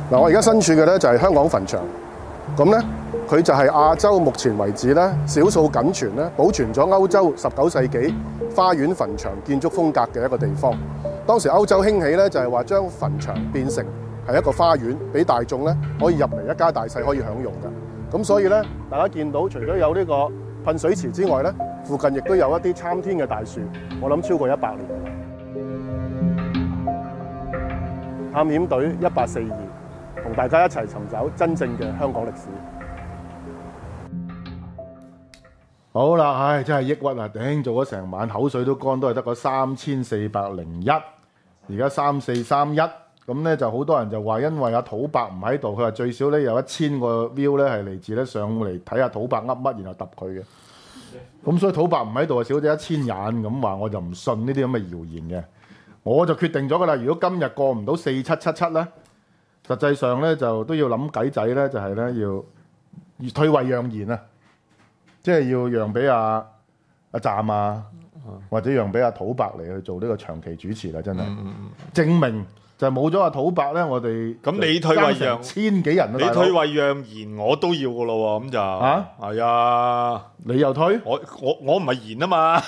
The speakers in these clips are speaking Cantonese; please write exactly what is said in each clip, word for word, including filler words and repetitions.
嗱，我而家身處嘅咧就係香港墳場，咁咧佢就係亞洲目前為止咧少數僅存咧保存咗歐洲十九世紀花園墳場建築風格嘅一個地方。當時歐洲興起咧就係話將墳場變成係一個花園，俾大眾咧可以入嚟一家大細可以享用嘅。咁所以咧，大家見到除咗有呢個噴水池之外咧，附近亦都有一啲參天嘅大樹，我諗超過一百年。探險隊一八四二，同大家一齊尋找真正嘅香港歷史。 好啦，唉，真係抑鬱啊！頂做咗成晚，口水都乾，都係得個三千四百零一，而家三四三一，咁咧就好多人就話，因為阿土伯唔喺度，佢話最少咧有一千個 view 咧係嚟自咧上嚟睇下土伯噏乜，然後揼佢嘅。咁所以土伯唔喺度啊，少咗一千人咁話，我就唔信呢啲咁嘅謠言嘅。我就決定咗噶啦，如果今日過唔到四七七七咧，實際上咧就都要諗計仔咧，就係咧要退位讓賢啊，即係要讓俾阿阿站啊，或者讓俾阿土伯嚟去做呢個長期主持啦，真係、嗯、證明就冇咗阿土伯咧，我哋咁你退位讓千幾人啊， 你退位讓賢我都要噶咯喎，咁就啊係啊， 你又推我我我唔係賢啊嘛。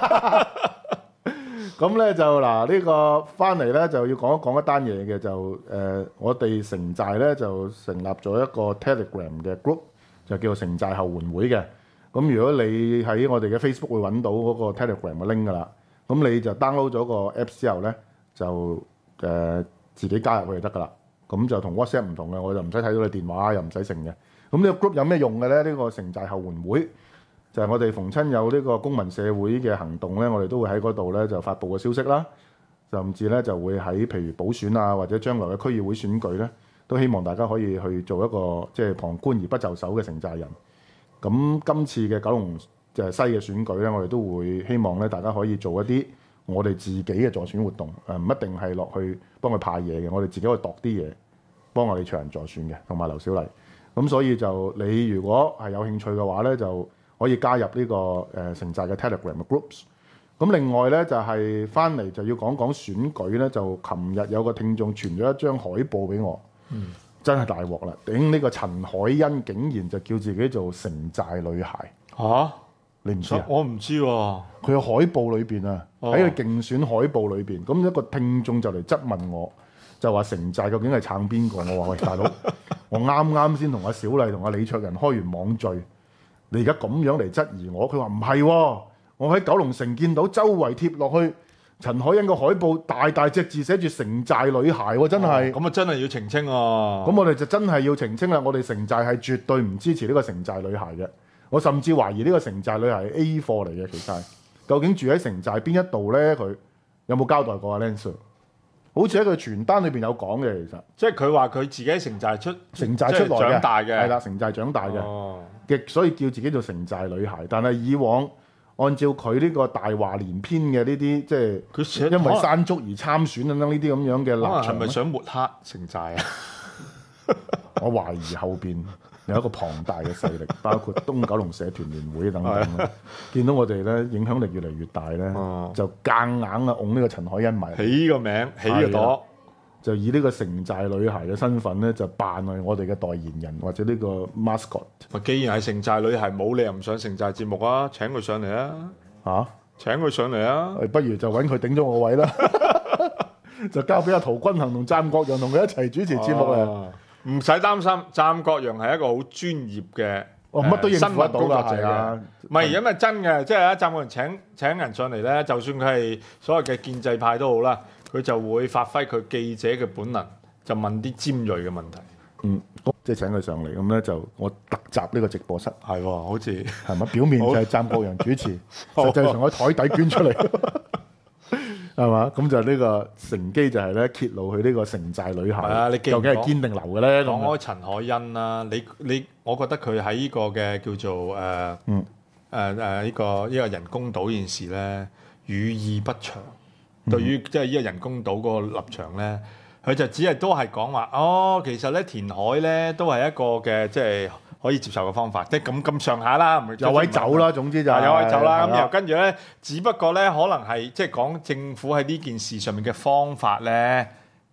咁咧就嗱呢個翻嚟咧就要講一講一單嘢嘅，就誒、呃、我哋城寨咧就成立咗一個 Telegram 嘅 group， 就叫做城寨後援會嘅。咁如果你喺我哋嘅 Facebook 會揾到嗰個 Telegram 嘅 link 噶啦，咁你就 download 咗個 Apps 之後咧就誒、呃、自己加入去就得噶啦。咁就同 WhatsApp 唔同嘅，我就唔使睇到你電話，又唔使成嘅。咁呢個 group 有咩用嘅咧？呢、呢個城寨後援會。就係我哋逢親有呢個公民社會嘅行動咧，我哋都會喺嗰度咧就發布個消息啦，甚至咧就會喺譬如補選啊，或者將來嘅區議會選舉咧，都希望大家可以去做一個即係、就是、旁觀而不就手嘅城寨人。咁今次嘅九龍就係西嘅選舉咧，我哋都會希望咧大家可以做一啲我哋自己嘅助選活動，誒唔一定係落去幫佢派嘢嘅，我哋自己去度啲嘢，幫我哋長人助選嘅，同埋劉小麗。咁所以就你如果係有興趣嘅話咧，就可以加入呢、這個誒、呃、城寨嘅 Telegram 嘅 groups。咁另外咧就係翻嚟就要講講選舉咧，就琴日有個聽眾傳咗一張海報俾我，嗯、真係大鑊啦！頂呢、這個陳海欣竟然就叫自己做城寨女孩嚇，啊、你唔知啊？ 我唔知喎、啊。 佢嘅海報裏邊啊，喺佢、哦、競選海報裏邊，咁一個聽眾就嚟質問我，就話城寨究竟係撐邊個？我話喂大佬，我啱啱先同阿小麗同阿李卓人開完網聚。你而家咁樣嚟質疑我，佢話唔係喎，我喺九龍城見到周圍貼落去陳海欣個海報，大大隻字寫住城寨女孩喎，真係。 咁啊、哦、真係要澄清啊！ 咁我哋就真係要澄清啦，我哋城寨係絕對唔支持呢個城寨女孩嘅。我甚至懷疑呢個城寨女孩係 A 貨嚟嘅，其實究竟住喺城寨邊一度咧？佢有冇交代過啊 Len Sir？好似喺佢傳單裏邊有講嘅，其實即係佢話佢自己喺城寨出城寨出來嘅， 長大嘅， 係啦，城寨長大嘅，嘅、 哦、 所以叫自己做城寨女孩。但係以往按照佢呢個大話連篇嘅呢啲，即係佢因為山竹而參選等等呢啲咁樣嘅立場， 係咪想抹黑城寨啊？ 我懷疑後邊有一個龐大嘅勢力，包括東九龍社團聯會等等。見到我哋咧影響力越嚟越大咧，哦、就夾硬啊擁呢個陳海欣埋起個名，起個朵， 就以呢個城寨女孩嘅身份咧，就扮係我哋嘅代言人或者呢個 mascot。 既然係城寨女孩，冇理由唔上城寨節目啊！請佢上嚟啊！嚇、啊，請佢上嚟啊！ 不如就揾佢頂咗我位啦，就交俾阿陶君行同湛國陽同佢一齊主持節目啊！ 唔使擔心，湛國陽係一個好專業嘅， 哦乜都應付得到㗎， 係啊，唔係因為真嘅，即係啊，湛國陽請請人上嚟咧，就算佢係所謂嘅建制派都好啦，佢就會發揮佢記者嘅本能，就問啲尖鋭嘅問題。 嗯，即係請佢上嚟咁咧，就我特集呢個直播室， 係喎，好似係咪？表面就係湛國陽主持，實際上喺台底捐出嚟。係嘛？咁就呢個乘機就係咧揭露佢呢個城寨女孩， 啊、你究竟係堅定流嘅咧？ 講開陳海欣啦，你你，我覺得佢喺呢個嘅叫做誒誒誒呢個呢、呢個人工島件事咧，語意不詳。嗯、對於即係呢個人工島嗰個立場咧，佢就只係都係講話哦，其實咧填海咧都係一個嘅即係可以接受嘅方法，即係咁咁上下啦， 有位走啦，總之就係、 有位走啦。咁然後跟住咧，只不過咧可能係即係講政府喺呢件事上面嘅方法咧，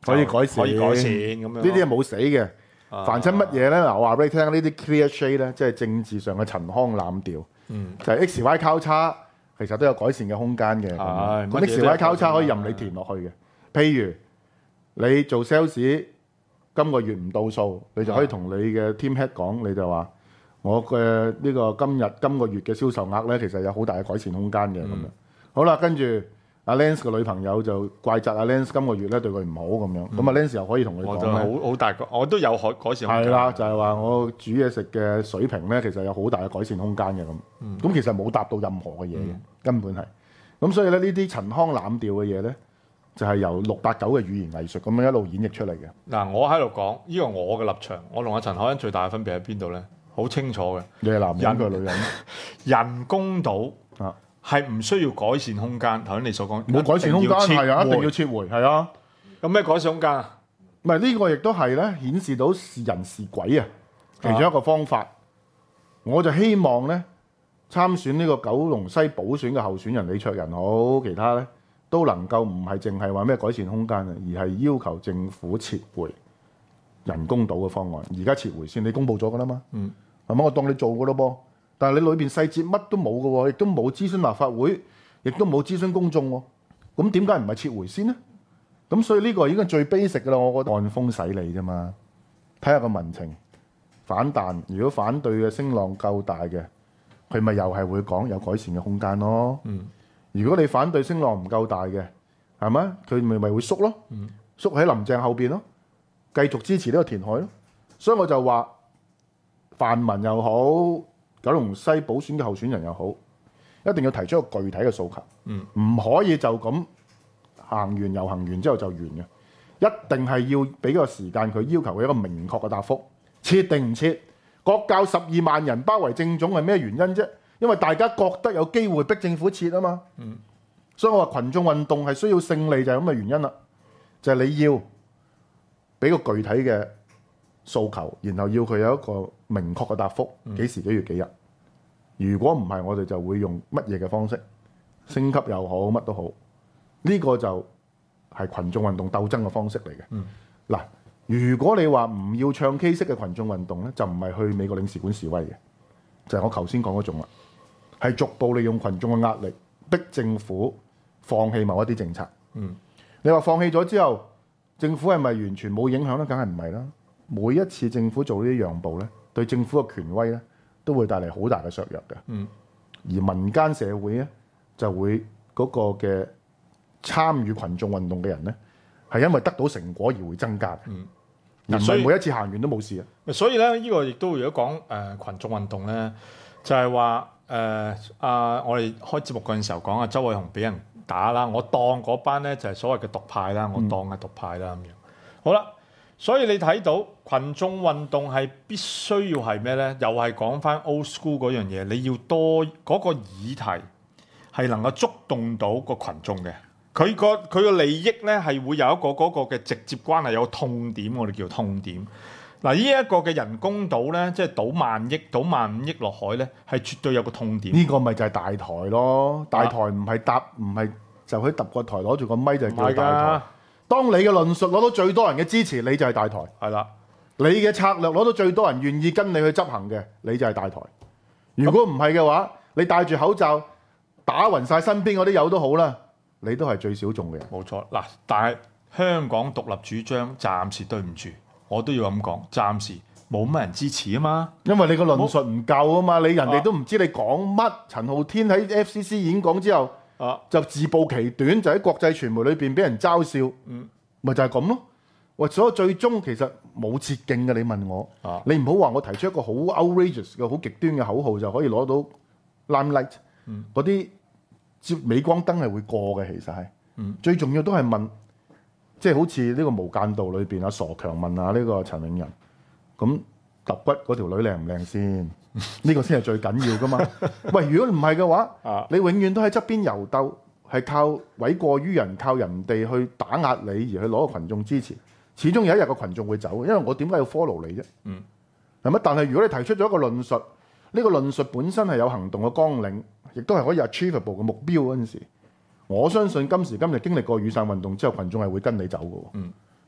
可以改善， 可以改善咁樣。 呢啲係冇死嘅。 啊凡親乜嘢咧？嗱，我話俾你聽，呢啲 clear shade 咧，即係政治上嘅陳腔濫調， 嗯就係 X Y 交叉，其實都有改善嘅空間嘅。 係咁 X Y 交叉可以任你填落去嘅。譬如你做 sales，今個月唔到數，你就可以同你嘅 team head 講，你就話我嘅呢個今日今個月嘅銷售額咧，其實有好大嘅改善空間嘅咁樣。好啦，跟住阿 Lance 嘅女朋友就怪責阿 Lance 今個月咧對佢唔好咁樣，咁阿 Lance 又可以同佢我就講咧。 好好大個，我都有改改善空間。 係啦，就係話我煮嘢食嘅水平咧，其實有好大嘅改善空間嘅咁。咁、其實冇達到任何嘅嘢嘅，根本係。咁所以咧，呢啲陳腔濫調嘅嘢咧，就係由六八九嘅語言藝術咁樣一路演繹出嚟嘅。 嗱，我喺度講呢個我嘅立場，我同阿陳凱欣最大嘅分別喺邊度咧？好清楚嘅， 你係男人，佢係女人， 人工島啊係唔需要改善空間。頭先你所講冇改善空間係啊，一定要撤回係啊。 有咩改善空間啊？ 唔係呢個亦都係咧，顯示到是人是鬼啊，其中一個方法。我就希望咧，參選呢個九龍西補選嘅候選人李卓人好，其他咧都能夠唔係淨係話咩改善空間啊，而係要求政府撤回人工島嘅方案。而家撤回先，你公佈咗㗎啦嘛， 嗯， 係咪？我當你做㗎咯噃，但係你裏邊細節乜都冇㗎喎，亦都冇諮詢立法會，亦都冇諮詢公眾喎。咁點解唔係撤回先呢？咁所以呢個已經係最 basic 㗎啦，我覺得按風使利啫嘛，睇下個民情反彈。如果反對嘅聲浪夠大嘅，佢咪又係會講有改善嘅空間咯。 嗯， 如果你反對聲浪唔夠大嘅，係咪？佢咪咪會縮咯， 嗯、 縮喺林鄭後邊咯，繼續支持呢個填海咯。所以我就話泛民又好，九龍西補選嘅候選人又好，一定要提出一個具體嘅訴求，唔、 嗯、 可以就咁行完遊行完之後就完嘅，一定係要俾個時間佢，要求佢一個明確嘅答覆，撤定唔撤？國教十二萬人包圍政總係咩原因啫？因為大家覺得有機會逼政府撤啊嘛。 嗯、 所以我話群眾運動係需要勝利就係咁嘅原因啦，就係、是、你要俾個具體嘅訴求，然後要佢有一個明確嘅答覆，幾時幾月幾日。如果唔係，我哋就會用乜嘢嘅方式升級又好，乜都好。呢、這個就係群眾運動鬥爭嘅方式嚟嘅。嗱、嗯，如果你話唔要唱 K 式嘅群眾運動咧，就唔係去美國領事館示威嘅，就係、是、我頭先講嗰種啦，係逐步利用群眾嘅壓力逼政府放棄某一啲政策。 嗯， 你話放棄咗之後，政府係咪完全冇影響咧？梗係唔係啦。每一次政府做呢啲讓步咧，對政府嘅權威咧，都會帶嚟好大嘅削弱嘅。 嗯， 而民間社會咧就會嗰個嘅參與群眾運動嘅人咧，係因為得到成果而會增加。 嗯， 而唔係每一次行完都冇事啊。 所以咧，呢個亦都如果講誒羣眾運動咧，就係話誒啊！我哋開節目嗰陣時候講啊，周偉雄俾人打啦，我當嗰班咧就係所謂嘅獨派啦，我當係獨派啦咁樣。好啦，所以你睇到群眾運動係必須要係咩咧？又係講翻 old school 嗰樣嘢，你要多嗰個議題係能夠觸動到個群眾嘅。佢個佢個利益咧係會有一個嗰個嘅直接關係，有個痛點，我哋叫痛點。嗱，呢一個嘅人工島咧，即係賭萬億、賭萬五億落海咧，係絕對有個痛點。 呢個咪就係大台咯，大台唔係搭，唔係就喺揼個台攞住個咪就係叫大台。當你嘅論述攞到最多人嘅支持，你就係大台。 係啦， 你嘅策略攞到最多人願意跟你去執行嘅，你就係大台。如果唔係嘅話，你戴住口罩打暈晒身邊嗰啲友都好啦，你都係最小眾嘅人。 冇錯。嗱，但係香港獨立主張暫時對唔住，我都要咁講，暫時冇乜人支持啊嘛。 因為你個論述唔夠啊嘛，你人哋都唔知你講乜。陳浩天喺 F C C 演講之後，啊、就自暴其短，就喺國際傳媒裏邊俾人嘲笑，嗯，咪就係咁咯。喂，所以最終其實冇捷徑嘅。你問我，啊、你唔好話我提出一個好 outrageous 嘅好極端嘅口號就可以攞到 limelight，嗰啲接鎂光燈係會過嘅，其實係，嗯、最重要都係問，即係好似呢個無間道裏邊阿傻強問下呢個陳永仁，咁揼骨嗰條女靚唔靚先？呢個先係最緊要噶嘛。喂，如果唔係嘅話，啊、你永遠都喺側邊遊鬥，係靠諉過於人，靠人哋去打壓你而去攞個群眾支持。始終有一日個群眾會走，因為我點解要 follow 你啫？嗯，係咪？但係如果你提出咗一個論述，呢、呢個論述本身係有行動嘅綱領，亦都係可以 achievable 嘅目標嗰陣時，我相信今時今日經歷過雨傘運動之後，群眾係會跟你走嘅。嗯，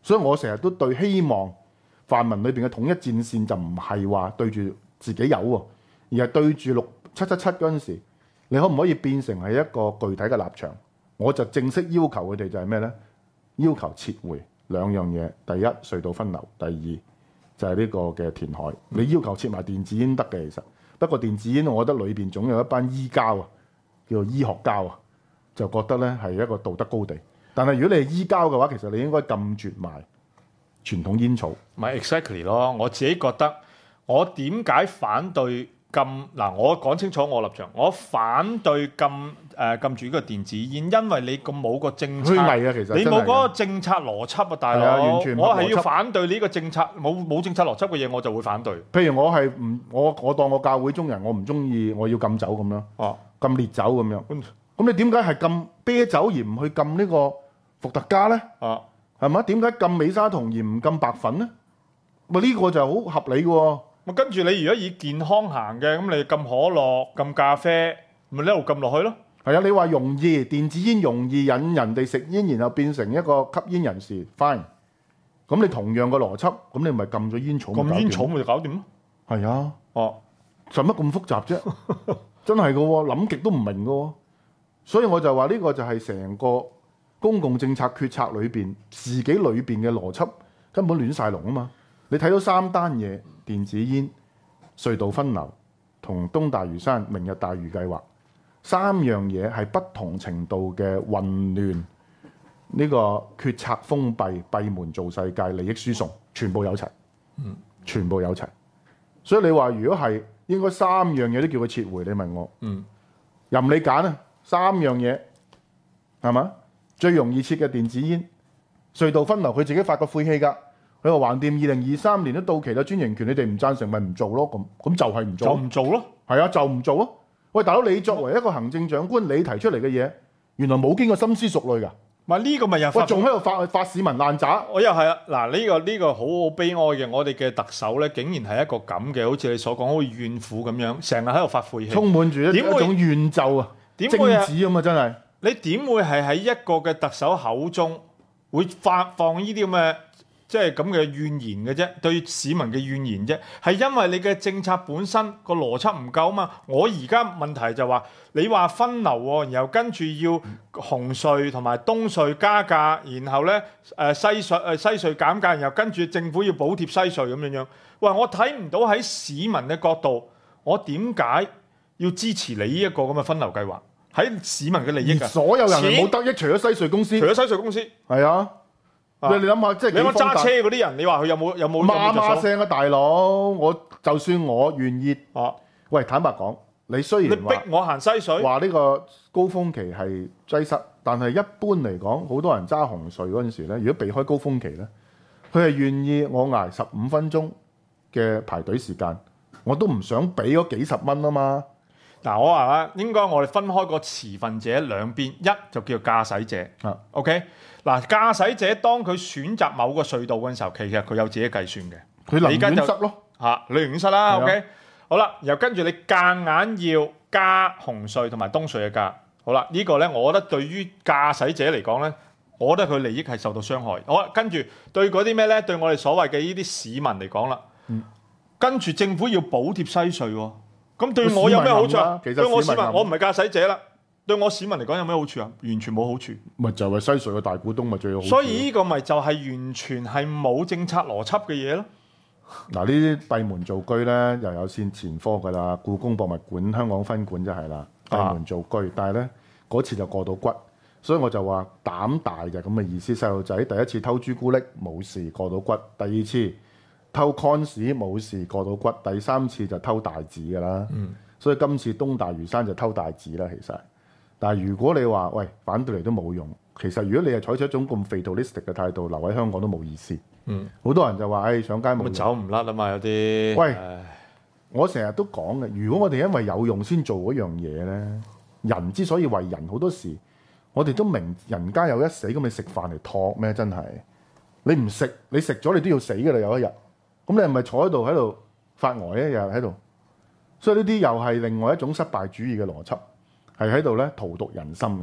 所以我成日都對希望泛民裏邊嘅統一戰線就唔係話對住自己有喎，而係對住六七七七嗰陣時，你可唔可以變成係一個具體嘅立場？我就正式要求佢哋就係咩呢？要求撤回兩樣嘢，第一隧道分流，第二就係呢個嘅填海。你要求撤埋電子煙得嘅，其實不過電子煙我覺得裏邊總有一班醫膠啊，叫做醫學膠啊，就覺得呢係一個道德高地。但係如果你係醫膠嘅話，其實你應該禁絕埋傳統煙草。 唔係 exactly 咯，我自己覺得我點解反對禁嗱？我講清楚我立場，我反對禁誒、呃、禁住呢個電子煙，因為你咁冇個政策， 虛偽啊，其實你冇嗰個政策邏輯啊，大佬。 啊、完全我係要反對呢個政策，冇冇政策邏輯嘅嘢我就會反對。 譬如我係唔我我當我教會中人，我唔中意我要禁酒咁樣， 哦、啊， 禁烈酒咁樣。咁、嗯、你點解係禁啤酒而唔去禁呢個伏特加咧？ 啊， 係咪？點解禁美沙酮而唔禁白粉咧？咪、這、呢個就好合理嘅喎。 咁跟住你如果以健康行嘅，咁你禁可樂、禁咖啡，咪一路禁落去咯。 係啊，你話容易電子煙容易引人哋食煙，然後變成一個吸煙人士 ，fine。咁你同樣個邏輯，咁你咪禁咗煙草， 禁煙草咪就搞掂咯。 係啊， 哦， 使乜咁複雜啫？真係嘅喎，諗極都唔明嘅喎。所以我就話呢個就係成個公共政策決策裏邊自己裏邊嘅邏輯根本亂晒龍啊嘛！你睇到三單嘢，電子煙、隧道分流同東大嶼山明日大嶼計劃，三樣嘢係不同程度嘅混亂，呢個決策封閉、閉門造世界、利益輸送，全部有齊， 嗯， 全部有齊。所以你話如果係應該三樣嘢都叫佢撤回，你問我， 嗯， 任你揀啊，三樣嘢係嘛？最容易撤嘅電子煙、隧道分流，佢自己發個晦氣㗎。佢話橫掂二零二三年都到期啦，專營權你哋唔贊成咪唔做咯，咁咁就係唔做， 就唔做咯。 係啊，就唔做咯。喂，大佬，你作為一個行政長官，你提出嚟嘅嘢，原來冇經過深思熟慮㗎。 咪呢個咪又喂，仲喺度發發市民爛渣。 我又係啊，嗱呢個呢個好好悲哀嘅，我哋嘅特首咧，竟然係一個咁嘅，好似你所講，好似怨婦咁樣，成日喺度發晦氣， 充滿住一一種怨咒啊， 點會啊？ 貞子咁啊，真係。 你點會係喺一個嘅特首口中會發放呢啲咁嘅即係咁嘅怨言嘅啫？對市民嘅怨言啫，係因為你嘅政策本身個邏輯唔夠啊嘛。我而家問題就話你話分流喎，然後跟住要紅隧同埋東隧加價，然後咧誒西隧誒西隧減價，然後跟住政府要補貼西隧咁樣樣。喂，我睇唔到喺市民嘅角度，我點解要支持你呢一個咁嘅分流計劃？喺市民嘅利益㗎， 所有人係冇得益，除咗西隧公司， 除咗西隧公司， 係啊。你你諗下，即係你諗揸車嗰啲人，你話佢有冇有冇？ 媽媽聲啊，大佬！我就算我願意，啊，喂，坦白講，你雖然你逼我行西隧， 話呢個高峰期係擠塞，但係一般嚟講，好多人揸紅隧嗰陣時咧，如果避開高峰期咧，佢係願意我捱十五分鐘嘅排隊時間，我都唔想俾嗰幾十蚊啊嘛。 嗱，我話啦，應該我哋分開個持份者兩邊，一就叫駕駛者， 啊 ，OK。嗱，駕駛者當佢選擇某個隧道嘅時候，其實佢有自己計算嘅， 佢寧願塞咯， 嚇，你寧願塞啦 ，OK。 OK？好啦，然後跟住你夾硬要加紅隧同埋東隧嘅價，好啦，呢個咧，我覺得對於駕駛者嚟講咧，我覺得佢利益係受到傷害。好啦，跟住對嗰啲咩咧，對我哋所謂嘅呢啲市民嚟講啦，嗯，跟住政府要補貼西隧喎。咁對我有咩好處啊？對我市民，我唔係駕駛者啦。對我市民嚟講有咩好處啊？完全冇好處。 咪就係西隧嘅大股東咪最好。 所以呢個咪就係完全係冇政策邏輯嘅嘢咯。 嗱，呢啲閉門造車咧，又有先前科㗎啦。故宮博物館香港分館就係啦，閉門造車。啊、但係咧嗰次就過到骨，所以我就話膽大就咁嘅意思。細路仔第一次偷朱古力冇事過到骨，第二次偷 cons 冇事過到骨，第三次就偷大紙㗎啦。嗯，所以今次東大嶼山就偷大紙啦，其實。但係如果你話喂反對嚟都冇用，其實如果你係採取一種咁 fatalistic 嘅態度，留喺香港都冇意思。嗯，好多人就話誒、哎、上街冇用， 走唔甩啊嘛，有啲。 喂，唉我成日都講嘅，如果我哋因為有用先做嗰樣嘢咧，人之所以為人，好多時我哋都明人家有一死，咁你食飯嚟托咩？真係你唔食，你食咗你都要死㗎啦，有一日。咁你係咪坐喺度喺度發呆一日喺度？所以呢啲又係另外一種失敗主義嘅邏輯。係喺度咧荼毒人心，其實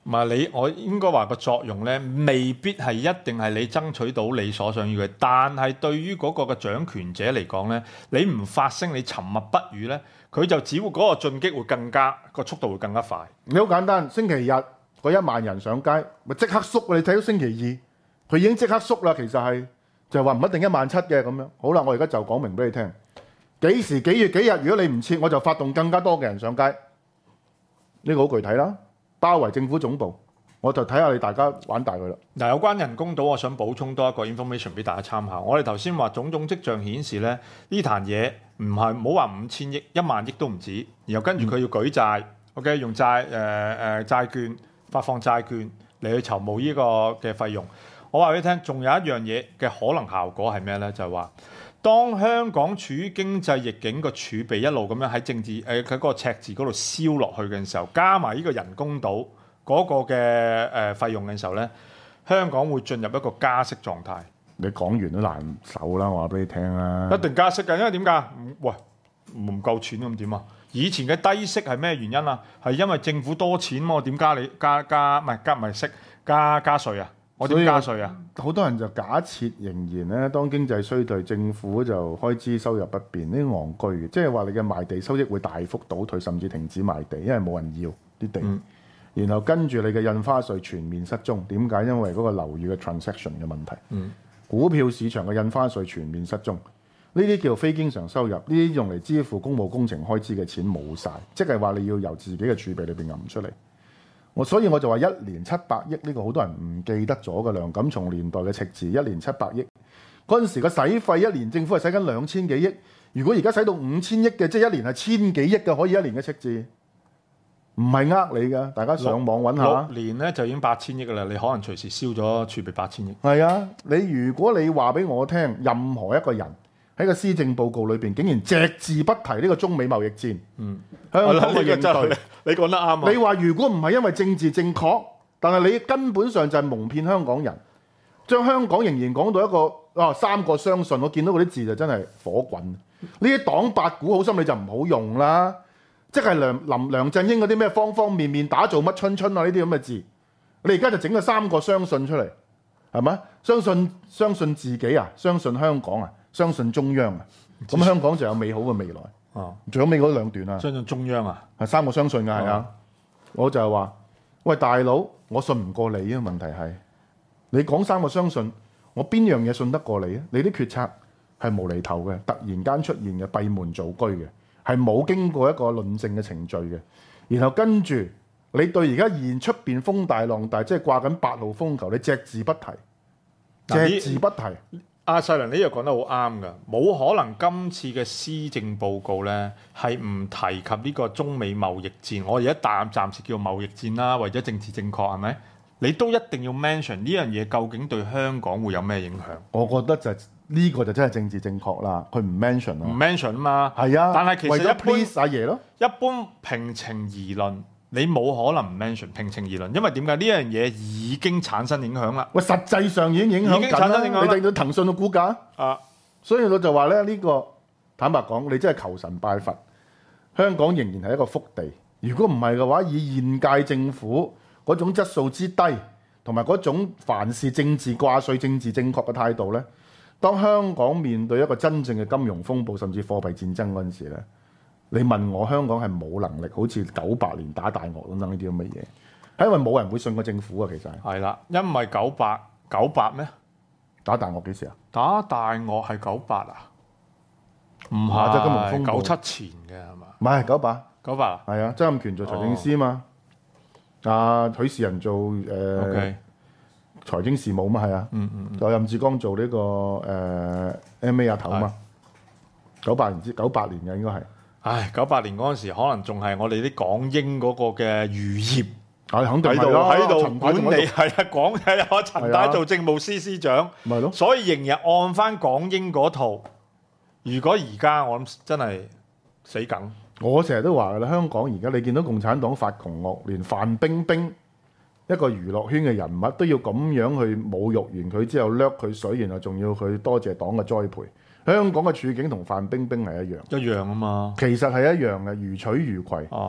唔係你，我應該話個作用咧，未必係一定係你爭取到你所想要嘅，但係對於嗰個嘅掌權者嚟講咧，你唔發聲，你沉默不語咧，佢就只會嗰個進擊會更加個速度會更加快。 你好簡單，星期日嗰一萬人上街，咪即刻縮。你睇到星期二，佢已經即刻縮啦。其實係就係話唔一定一萬七嘅咁樣。好啦，我而家就講明俾你聽，幾時幾月幾日，如果你唔撤，我就發動更加多嘅人上街。呢個好具體啦。包圍政府總部，我就睇下你大家玩大佢啦。 嗱，有關人工島，我想補充多一個 information 俾大家參考。我哋頭先話種種跡象顯示咧，呢壇嘢唔係唔好話五千億、一萬億都唔止，然後跟住佢要舉債、嗯、，OK 用債誒誒、呃、債券發放債券嚟去籌募呢個嘅費用。我話俾你聽，仲有一樣嘢嘅可能效果係咩咧？就係、是、話當香港處於經濟逆境個儲備一路咁樣喺政治誒佢嗰個赤字嗰度燒落去嘅時候，加埋呢個人工島嗰個嘅誒、呃、費用嘅時候咧，香港會進入一個加息狀態。 你講完都難受啦，我話俾你聽啦。 一定加息㗎，因為點解？喂，唔夠錢咁點啊？以前嘅低息係咩原因啊？係因為政府多錢嘛？點加你加加唔係加唔係息加加稅啊？我點加稅啊？好多人就假設仍然咧，當經濟衰退，政府就開支收入不變，呢啲戇居嘅，即係話你嘅賣地收益會大幅倒退，甚至停止賣地，因為冇人要啲地。嗯、然後跟住你嘅印花稅全面失蹤，點解？因為嗰個樓宇嘅 transaction 嘅問題。嗯、股票市場嘅印花稅全面失蹤，呢啲叫非經常收入，呢啲用嚟支付公務工程開支嘅錢冇晒，即係話你要由自己嘅儲備裏邊揞出嚟。我所以我就話一年七百億呢個好多人唔記得咗嘅。梁錦松年代嘅赤字一年七百億，嗰陣時個使費一年政府係使緊兩千幾億，如果而家使到五千億嘅，即係一年係千幾億嘅，可以一年嘅赤字，唔係呃你㗎。大家上網揾下， 六年咧就已經八千億㗎啦，你可能隨時燒咗儲備八千億。 係啊，你如果你話俾我聽，任何一個人喺個施政報告裏邊竟然隻字不提呢個中美貿易戰，嗯，香港嘅應對， 你講得啱啊！ 你話如果唔係因為政治正確，但係你根本上就係蒙騙香港人，將香港仍然講到一個啊三個相信，我見到嗰啲字就真係火滾。呢啲黨八股好心你就唔好用啦，即係梁林梁振英嗰啲咩方方面面打造乜春春啊呢啲咁嘅字，你而家就整個三個相信出嚟，係咪？相信相信自己啊，相信香港啊。相信中央啊，咁香港就有美好嘅未來。哦，仲有尾嗰兩段啊， 相信中央啊， 係三個相信嘅係啊。我就係話，喂大佬，我信唔過你啊。問題係你講三個相信，我邊樣嘢信得過你啊？你啲決策係無厘頭嘅，突然間出現嘅，閉門造車嘅，係冇經過一個論證嘅程序嘅。然後跟住你對而家現出邊風大浪大，即係掛緊八號風球，你隻字不提，隻字不提。 阿世良，你呢個講得好啱㗎，冇可能今次嘅施政報告咧係唔提及呢個中美貿易戰。我而家暫暫時叫貿易戰啦，為咗政治正確係咪？你都一定要 mention 呢樣嘢，究竟對香港會有咩影響？ 我覺得就係呢個就真係政治正確啦。佢唔 mention 啊， 唔 mention 啊嘛。係啊， 但係其實一般阿爺咯， 一般平情而論。你冇可能唔 mention 平情而論，因為點解呢樣嘢已經產生影響啦？喂， 實際上已經影響緊啦。你睇到騰訊嘅股價啊，所以我就話咧，呢個坦白講，你真係求神拜佛，香港仍然係一個福地。如果唔係嘅話，以現屆政府嗰種質素之低，同埋嗰種凡事政治掛帥、政治正確嘅態度咧，當香港面對一個真正嘅金融風暴，甚至貨幣戰爭嗰陣時咧。你問我香港係冇能力好似九八年打大鱷等等呢啲咁嘅嘢，係因為冇人會信個政府啊。其實係啦， 因為九八九八咩？ 打大鱷幾時啊？ 打大鱷係九八啊？唔係，即係金融風暴九七前嘅係嘛？ 唔係九八九八啊？ 係啊，曾蔭權做財政司嘛，阿、哦啊、許仕仁做誒、呃 okay. 財經事務嘛，係啊，嗯嗯，就任志剛做呢、這個誒、呃、M A 阿頭嘛，九八年至九八年嘅應該係。 唉，九八年嗰陣時，可能仲係我哋啲港英嗰個嘅餘孽， 係肯定喺度喺度管理，係啊，講係啊，陳太做政務司司長， 咪咯， 所以仍然按翻港英嗰套。如果而家我諗真係死梗， 我成日都話㗎啦，香港而家你見到共產黨發窮惡，連范冰冰一個娛樂圈嘅人物都要咁樣去侮辱完佢之後，掠佢水，然後仲要佢多謝黨嘅栽培。香港嘅處境同范冰冰係一樣， 一樣啊嘛。 其實係一樣嘅，如取如攜。哦、啊，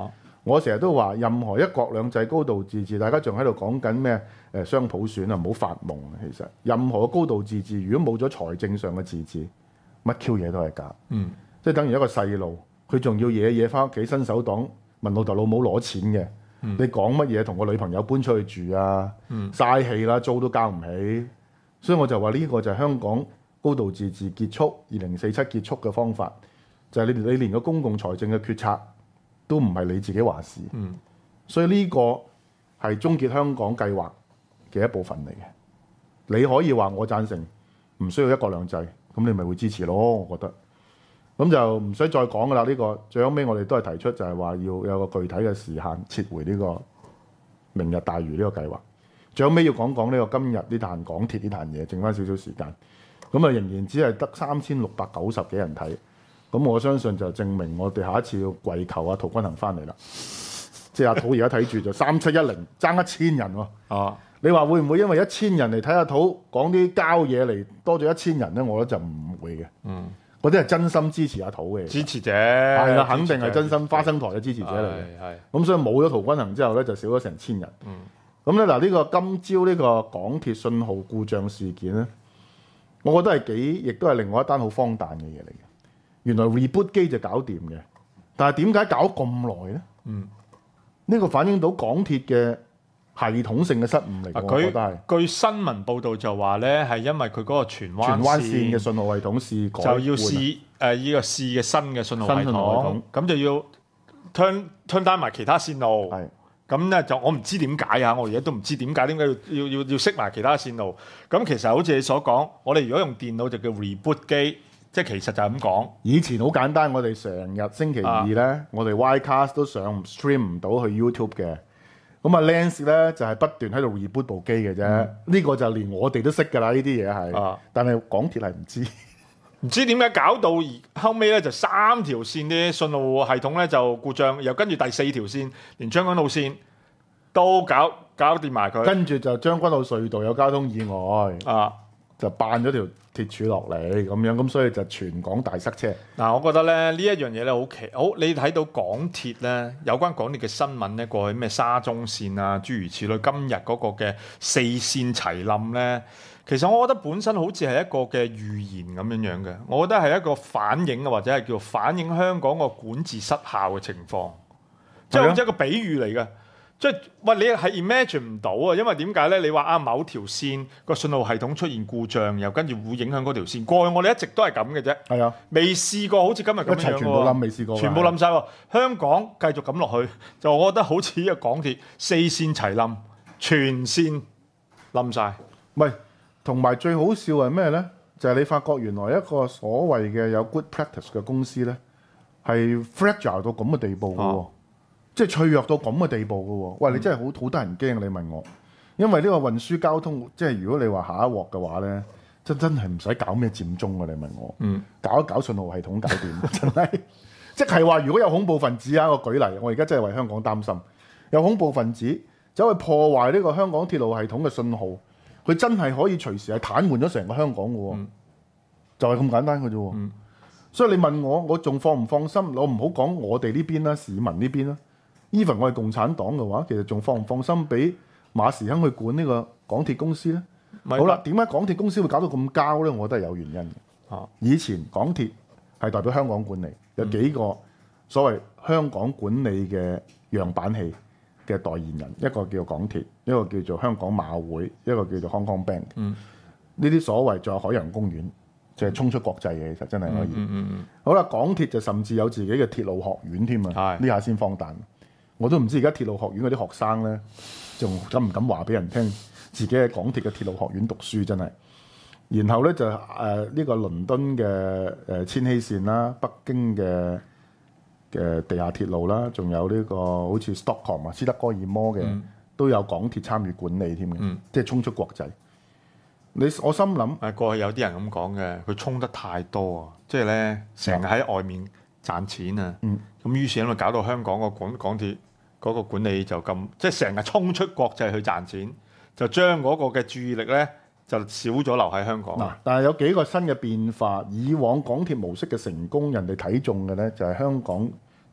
我成日都話，任何一國兩制、高度自治，大家仲喺度講緊咩誒雙普選啊，唔好發夢啊！其實任何高度自治，如果冇咗財政上嘅自治，乜 Q 嘢都係假。嗯，即係等於一個細路，佢仲要嘢嘢翻屋企伸手黨問老豆老母攞錢嘅。嗯、你講乜嘢同個女朋友搬出去住啊？嘥氣啦，租都交唔起。所以我就話呢個就係香港高度自治結束二零四七結束嘅方法，就係、是、你你連個公共財政嘅決策都唔係你自己話事，嗯、所以呢個係終結香港計劃嘅一部分嚟嘅。你可以話我贊成唔需要一國兩制，咁你咪會支持咯。我覺得咁就唔使再講噶啦。呢、這個最後尾我哋都係提出就係話要有個具體嘅時限撤回呢個明日大嶼呢個計劃。最後尾要講講呢個今日呢壇港鐵呢壇嘢，剩翻少少時間，咁啊仍然只係得三千六百九十幾人睇。咁我相信就證明我哋下一次要跪求阿陶君行翻嚟啦，即係阿陶而家睇住就三七一零爭一千人喎。 啊， 你話會唔會因為一千人嚟睇阿陶講啲膠嘢嚟多咗一千人咧？我覺得就唔會嘅。嗯，嗰啲係真心支持阿陶嘅支持者， 係啦，肯定係真心花生台嘅支持者嚟嘅。 係咁，所以冇咗陶君行之後咧，就少咗成千人。嗯，咁咧嗱，呢個今朝呢個港鐵信號故障事件咧，我覺得係幾，亦都係另外一單好荒誕嘅嘢嚟嘅。原來 reboot 機就搞掂嘅，但係點解搞咁耐咧？嗯，呢個反映到港鐵嘅系統性嘅失誤嚟。我覺得係。據新聞報道就話咧，係因為佢嗰個荃灣荃灣線嘅信號系統試改， 就要試誒依、呃這個試嘅新嘅信號系統，咁就要 turn turn down 埋其他線路。係。咁咧就我唔知點解啊！我而家都唔知點解，點解要要要要熄埋其他線路？咁其實好似你所講，我哋如果用電腦就叫 reboot 機。即係其實就係咁講。以前好簡單，我哋成日星期二咧，啊、我哋 Ycast 都上 stream 唔到去 YouTube 嘅。咁啊 Lens 咧就係、是、不斷喺度 reboot 部機嘅啫。呢、嗯、個就連我哋都識㗎啦，呢啲嘢係。啊、但係港鐵係唔知，唔知點解搞到而後尾咧就三條線啲信號系統咧就故障，又跟住第四條線連將軍澳線都搞搞掂埋佢。跟住就將軍澳隧道有交通意外。啊！就扮咗條鐵柱落嚟咁樣，咁所以就全港大塞車。嗱、啊，我覺得咧呢一樣嘢咧好奇，好你睇到港鐵咧有關港鐵嘅新聞咧，過去咩沙中線啊諸如此類，今日嗰個嘅四線齊冧咧，其實我覺得本身好似係一個嘅預言咁樣樣嘅，我覺得係一個反映或者係叫反映香港個管治失效嘅情況，即係好似一個比喻嚟嘅。即係喂，你係 imagine 唔到啊！因為點解咧？你話啊，某條線個信號系統出現故障，又跟住會影響嗰條線。過去我哋一直都係咁嘅啫。係啊，未試過好似今日咁樣樣喎。全部冧，未試過。全部冧晒喎！香港繼續咁落去，就我覺得好似呢個港鐵四線齊冧，全線冧晒。唔係，同埋最好笑係咩咧？就係、是、你發覺原來一個所謂嘅有 good practice 嘅公司咧，係 fragile 到咁嘅地步嘅喎。啊即係脆弱到咁嘅地步嘅喎，喂！你真係好好得人驚，你問我，因為呢個運輸交通，即係如果你話下一鑊嘅話咧，真真係唔使搞咩佔中嘅，你問我，嗯，搞一搞信號系統搞掂，真係，即係話如果有恐怖分子啊，我舉例，我而家真係為香港擔心，有恐怖分子走去破壞呢個香港鐵路系統嘅信號，佢真係可以隨時係癱瘓咗成個香港嘅喎，嗯、就係咁簡單嘅啫喎，嗯、所以你問我，我仲放唔放心？我唔好講我哋呢邊啦，市民呢邊啦。even 我係共產黨嘅話，其實仲放唔放心俾馬時亨去管呢個港鐵公司咧？好啦，點解港鐵公司會搞到咁膠咧？我覺得係有原因嘅。啊，以前港鐵係代表香港管理，有幾個所謂香港管理嘅樣板戲嘅代言人，一個叫港鐵，一個叫做香港馬會，一個叫做 Hong Kong Bank。嗯，呢啲所謂仲有海洋公園，就係衝出國際嘅，其實真係可以。嗯嗯嗯。好啦，港鐵就甚至有自己嘅鐵路學院添啊！呢下先荒誕。我都唔知而家鐵路學院嗰啲學生咧，仲敢唔敢話俾人聽自己喺港鐵嘅鐵路學院讀書真係。然後咧就誒呢、呃這個倫敦嘅誒、呃、千禧線啦，北京嘅嘅地下鐵路啦，仲有呢、這個好似 Stockholm 啊，斯德哥爾摩嘅、嗯、都有港鐵參與管理添嘅，嗯、即係衝出國際。你我心諗誒過去有啲人咁講嘅，佢衝得太多啊，即係咧成日喺外面賺錢啊，咁、嗯、於是因為搞到香港個港港鐵嗰個管理就咁，即係成日衝出國際去賺錢，就將嗰個嘅注意力咧就少咗留喺香港。嗱，但係有幾個新嘅變化，以往港鐵模式嘅成功，人哋睇中嘅咧就係香港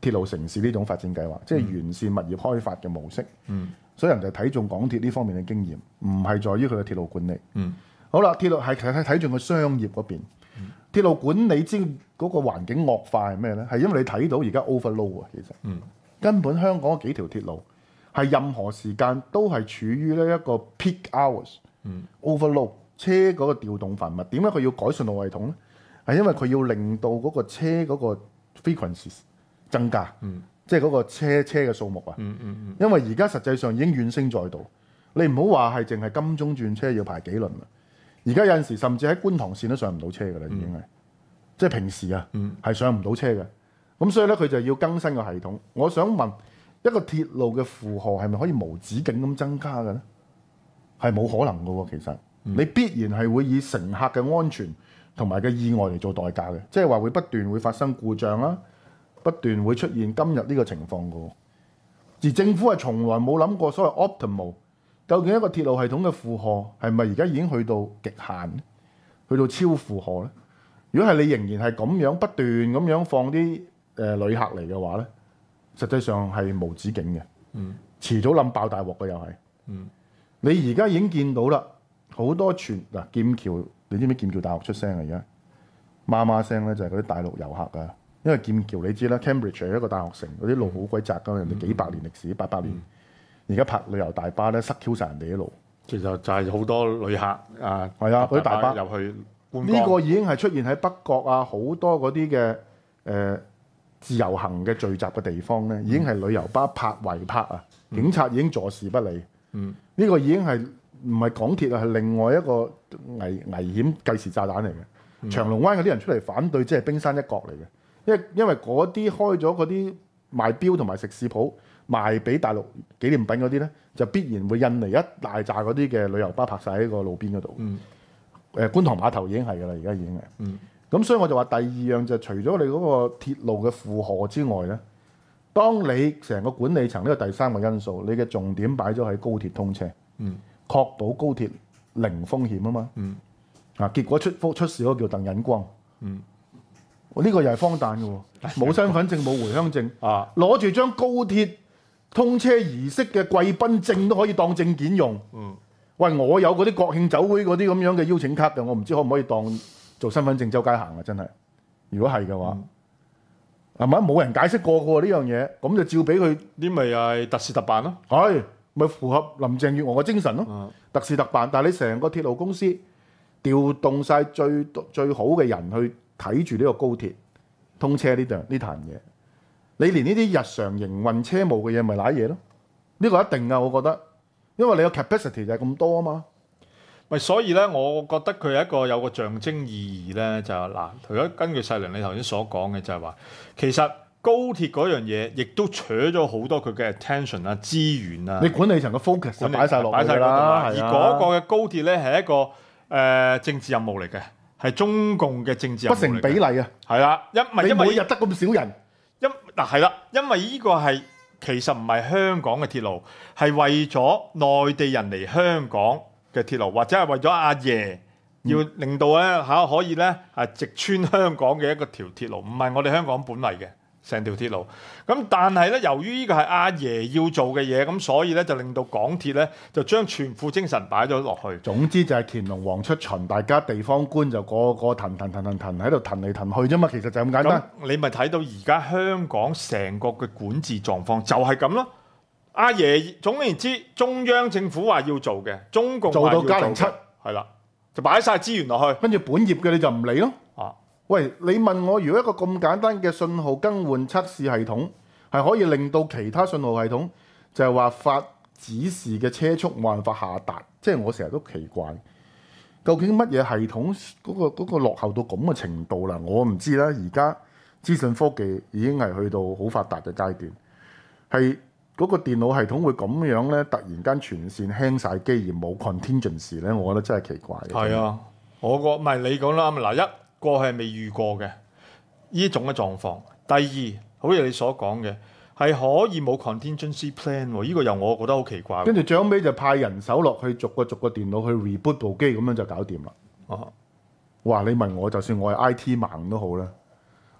鐵路城市呢種發展計劃，即係完善物業開發嘅模式。 嗯， 所以人就睇中港鐵呢方面嘅經驗，唔係在於佢嘅鐵路管理。 嗯， 好啦，鐵路係其實睇中個商業嗰邊。嗯、鐵路管理之嗰個環境惡化係咩咧？係因為你睇到而家 overload 啊，其實。嗯。根本香港嗰幾條鐵路係任何時間都係處於呢一個 peak hours、嗯、overload 車嗰個調動頻密。點解佢要改信號系統咧？係因為佢要令到嗰個車嗰個 frequencies 增加，嗯、即係嗰個車車嘅數目啊。嗯嗯嗯、因為而家實際上已經怨聲載道，你唔好話係淨係金鐘轉車要排幾輪啦。而家有陣時甚至喺觀塘線都上唔到車㗎啦，已經係、嗯、即係平時啊，係、嗯、上唔到車嘅。咁所以咧，佢就要更新個系統。我想問一個鐵路嘅負荷係咪可以無止境咁增加嘅咧？係冇可能嘅喎，其實、嗯、你必然係會以乘客嘅安全同埋嘅意外嚟做代價嘅，即係話會不斷會發生故障啦，不斷會出現今日呢個情況嘅。而政府係從來冇諗過所謂 optimal， 究竟一個鐵路系統嘅負荷係咪而家已經去到極限，去到超負荷咧？如果係你仍然係咁樣不斷咁樣放啲誒、呃、旅客嚟嘅話咧，實際上係無止境嘅，嗯，遲早冧爆大鑊嘅又係，嗯，你而家已經見到啦，好多傳嗱劍橋，你知唔知劍橋大學出聲啊？而家媽媽聲咧就係嗰啲大陸遊客啊，因為劍橋你知啦 Cambridge 係一個大學城，嗰啲路好鬼窄㗎，人哋幾百年歷史，八百年，而家、嗯、拍旅遊大巴咧塞 Q 晒人哋啲路，其實就係好多旅客啊，係啊，嗰啲大巴入去觀光，呢個已經係出現喺北角啊，好多嗰啲嘅誒。呃自由行嘅聚集嘅地方咧，已經係旅遊巴泊圍泊啊！警察已經坐視不理。嗯，呢個已經係唔係港鐵啊？係另外一個危危險計時炸彈嚟嘅。嗯、長龍灣嗰啲人出嚟反對，即係冰山一角嚟嘅。因為因為嗰啲開咗嗰啲賣錶同埋食肆鋪賣俾大陸紀念品嗰啲咧，就必然會印嚟一大紮嗰啲嘅旅遊巴泊晒喺個路邊嗰度。嗯，誒、呃、觀塘碼頭已經係㗎啦，而家已經係。嗯。咁所以我就話第二樣就除咗你嗰個鐵路嘅負荷之外咧，當你成個管理層呢個第三個因素，你嘅重點擺咗喺高鐵通車，嗯，確保高鐵零風險啊嘛，嗯，啊結果出出事嗰個叫鄧忍光，嗯，呢、呢個又係荒誕嘅喎，冇身份證冇回鄉證，啊，攞住張高鐵通車儀式嘅貴賓證都可以當證件用，嗯，喂，我有嗰啲國慶酒會嗰啲咁樣嘅邀請卡嘅，我唔知可唔可以當做身份證周街行啊！真係，如果係嘅話，係咪冇人解釋過嘅呢樣嘢？咁就照俾佢，呢咪又係特事特辦咯。係咪符合林鄭月娥嘅精神咯？嗯、特事特辦，但係你成個鐵路公司調動晒最最好嘅人去睇住呢個高鐵通車呢樣呢壇嘢，你連呢啲日常營運車務嘅嘢咪賴嘢咯？呢、呢個一定㗎，我覺得，因為你個 capacity 就係咁多啊嘛。 咪所以咧，我覺得佢係一個有個象徵意義咧，就係、是、嗱，除咗根據細良你頭先所講嘅，就係話其實高鐵嗰樣嘢，亦都取咗好多佢嘅 attention 啊、資源啊。 你管理層嘅 focus 就擺晒落去啦。 而嗰個嘅高鐵咧係一個誒、呃、政治任務嚟嘅，係中共嘅政治任務嚟嘅。 不成比例啊！ 係啦，因為因為每日得咁少人， 因嗱係啦，因為呢個係其實唔係香港嘅鐵路，係為咗內地人嚟香港嘅鐵路，或者係為咗阿爺要令到咧嚇可以咧係直穿香港嘅一個條鐵路，唔係我哋香港本嚟嘅成條鐵路。咁但係咧，由於呢個係阿爺要做嘅嘢，咁所以咧就令到港鐵咧就將全副精神擺咗落去。 總之就係乾隆王出巡，大家地方官就個個騰騰騰騰騰喺度騰嚟騰去啫嘛。其實就咁簡單。 你咪睇到而家香港成個嘅管治狀況就係咁咯。阿爺總而言之，中央政府話要做嘅，中共做到加零七， 係啦，就擺晒資源落去， 跟住本業嘅你就唔理咯。啊，喂，你問我，如果一個咁簡單嘅信號更換測試系統，係可以令到其他信號系統就係話發指示嘅車速冇辦法下達，即係我成日都奇怪，究竟乜嘢系統嗰個嗰個落後到咁嘅程度啦？我唔知啦。而家資訊科技已經係去到好發達嘅階段，係。嗰個電腦系統會咁樣咧，突然間全線輕晒機而冇 contingency 咧，我覺得真係奇怪。 係啊，我個唔係你講啦，嗱一過去係未遇過嘅呢種嘅狀況。第二，好似你所講嘅係可以冇 contingency plan 喎，呢個又我覺得好奇怪。 跟住最後尾就派人手落去逐個逐個電腦去 reboot 部機，咁樣就搞掂啦。哦、啊，哇！你問我，就算我係 I T 盲都好啦，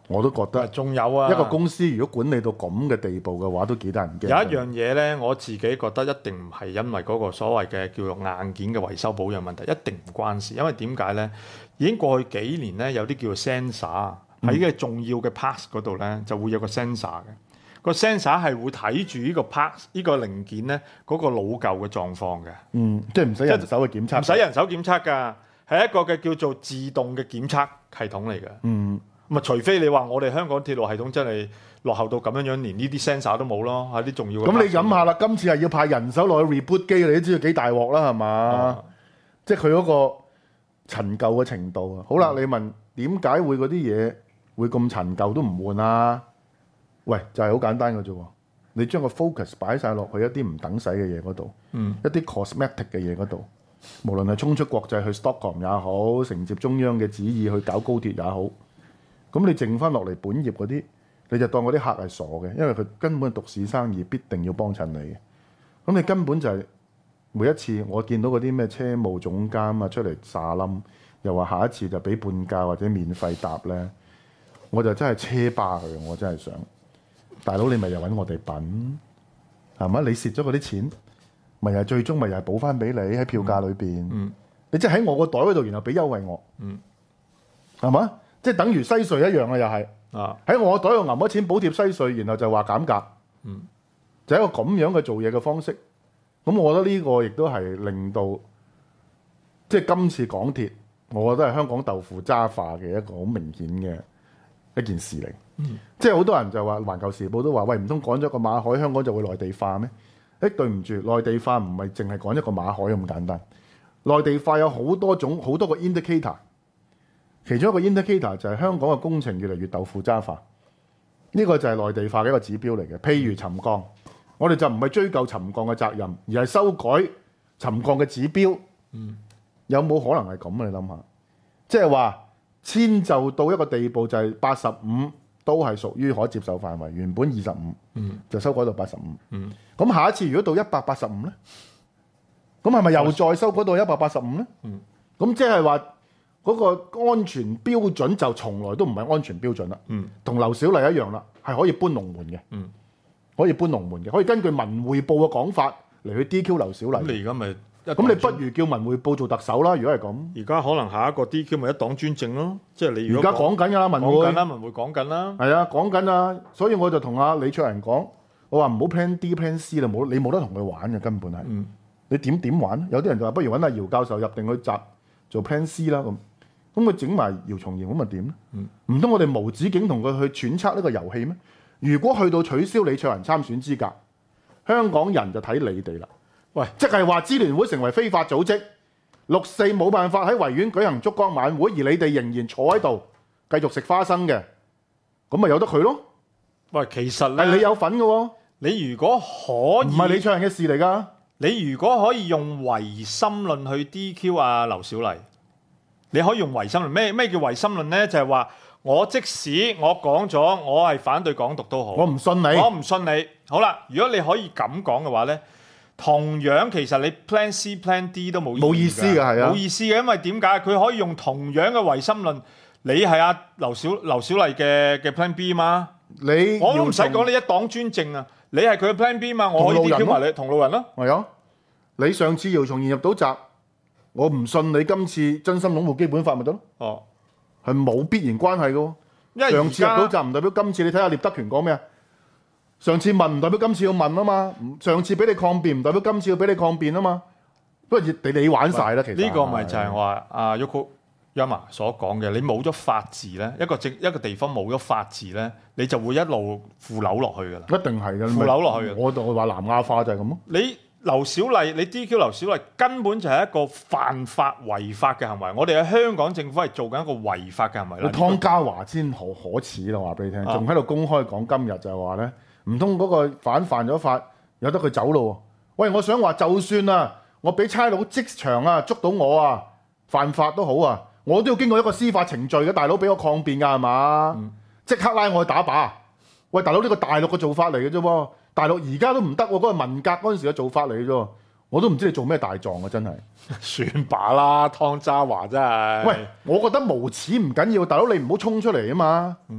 我都覺得仲有啊， 一個公司如果管理到咁嘅地步嘅話，都幾得人驚。 有一樣嘢咧，我自己覺得一定唔係因為嗰個所謂嘅叫做硬件嘅維修保養問題，一定唔關事。因為點解咧？已經過去幾年咧，有啲叫做 sensor 喺嘅重要嘅 parts 嗰度咧，就會有個 sensor 嘅。個 sensor 係會睇住呢個 parts 呢個零件咧嗰個老舊嘅狀況嘅。 嗯，即係唔使人手去檢測， 唔使人手檢測㗎，係一個嘅叫做自動嘅檢測系統嚟嘅。 嗯。 咁啊，除非你話我哋香港鐵路系統真係落後到咁樣樣，連呢啲 sensor 都冇咯，係啲重要嘅。 咁你諗下啦，今次係要派人手落去 reboot 機，你都知道幾大鑊啦，係嘛？啊、即係佢嗰個陳舊嘅程度啊。好啦，嗯、你問點解會嗰啲嘢會咁陳舊都唔換啊？喂，就係、是、好簡單嘅啫。你將個 focus 擺晒落去一啲唔等使嘅嘢嗰度，嗯、一啲 cosmetic 嘅嘢嗰度，無論係衝出國際去 Stockholm 也好，承接中央嘅旨意去搞高鐵也好。咁你剩翻落嚟本業嗰啲，你就當嗰啲客係傻嘅，因為佢根本係獨市生意，必定要幫襯你嘅。咁你根本就係、是、每一次我見到嗰啲咩車務總監啊出嚟撒冧，又話下一次就俾半價或者免費搭咧，我就真係車巴佢，我真係想，大佬你咪又揾我哋品，係嘛？你蝕咗嗰啲錢，咪又最終咪又係補翻俾你喺票價裏邊。嗯、你即係喺我個袋嗰度，然後俾優惠我，係嘛、嗯？即係等於西隧一樣啊，又係喺我袋度揞咗錢補貼西隧，然後就話減價，嗯、就係一個咁樣嘅做嘢嘅方式。咁我覺得呢個亦都係令到即係今次港鐵，我覺得係香港豆腐渣化嘅一個好明顯嘅一件事嚟。嗯、即係好多人就話《環球時報》都話：喂，唔通趕咗個馬海，香港就會內地化咩？誒，對唔住，內地化唔係淨係趕一個馬海咁簡單。內地化有好多種，好多個 indicator。其中一個 indicator 就係香港嘅工程越嚟越豆腐渣化，呢、這個就係內地化嘅一個指標嚟嘅。譬如沉降，我哋就唔係追究沉降嘅責任，而係修改沉降嘅指標。嗯、有冇可能係咁啊？你諗下，即係話遷就到一個地步，就係八十五都係屬於可接受範圍，原本二十五，就修改到八十五。咁、嗯、下一次如果到一百八十五咧，咁係咪又再修改到一百八十五咧？咁即係話。嗰個安全標準就從來都唔係安全標準啦，同、嗯、劉小麗一樣啦，係可以搬龍門嘅，嗯、可以搬龍門嘅，可以根據文匯報嘅講法嚟去 D Q 劉小麗。咁你而家咪咁你不如叫文匯報做特首啦？如果係咁，而家可能下一個 D Q 咪一黨專政咯，即係你而家講緊㗎啦，文匯講緊啦，文匯講緊啦，係啊，講緊啊，所以我就同阿李卓人講，我話唔好 plan D plan C 啦，冇你冇得同佢玩嘅根本係，嗯、你點點玩？有啲人就話不如揾阿姚教授入定去集做 plan C 啦咁。咁佢整埋姚松炎咁咪點咧？唔通、嗯、我哋無止境同佢去揣測呢個遊戲咩？如果去到取消李卓人參選資格，香港人就睇你哋啦。喂，即係話支聯會成為非法組織，六四冇辦法喺維園舉行燭光晚會，而你哋仍然坐喺度繼續食花生嘅，咁咪由得佢咯？喂，其實咧，係你有份嘅喎。你如果可以，唔係李卓人嘅事嚟㗎。你如果可以用唯心論去 D Q 啊劉小麗。你可以用唯心論，咩咩叫唯心論咧？就係話我即使我講咗我係反對港獨都好，我唔信你，我唔信你。好啦，如果你可以咁講嘅話咧，同樣其實你 Plan C、Plan D 都冇冇意思嘅，係啊，冇意思嘅，因為點解？佢可以用同樣嘅唯心論，你係阿劉小劉小麗嘅嘅 Plan B 嘛？你我都唔使講你一黨專政啊，你係佢嘅 Plan B 嘛？我可以 D Q 埋你同路人咯。係啊，你上次姚松炎入到閘。我唔信你今次真心擁護基本法咪得咯？哦，係冇必然關係嘅。因為上次入到閘唔代表今次，你睇下聶德權講咩啊？上次問唔代表今次要問啊嘛。上次俾你抗辯唔代表今次要俾你抗辯啊嘛。不過你你玩晒啦，其實呢個咪就係話阿 Yokoyama 所講嘅，你冇咗法治咧，一個政一個地方冇咗法治咧，你就會一路腐朽落去噶啦。一定係嘅，腐朽落去嘅。我我話南亞化就係咁咯。你劉小麗，你 D Q 劉小麗根本就係一個犯法違法嘅行為。我哋喺香港政府係做緊一個違法嘅行為啦。湯家驊先好可恥啦，話俾你聽，仲喺度公開講今日就係話咧，唔通嗰個犯犯咗法，由得佢走咯？喂，我想話就算啊，我俾差佬即場啊捉到我啊，犯法都好啊，我都要經過一個司法程序嘅，大佬俾我抗辯㗎係嘛？即、嗯、刻拉我去打靶。喂，大佬呢個大陸嘅做法嚟嘅啫喎。大陸而家都唔得喎，嗰、那個文革嗰陣時嘅做法嚟嘅啫，我都唔知你做咩大狀啊！真係算把啦，湯家驊真係。喂，我覺得無恥唔緊要，大佬你唔好衝出嚟啊嘛。嗯，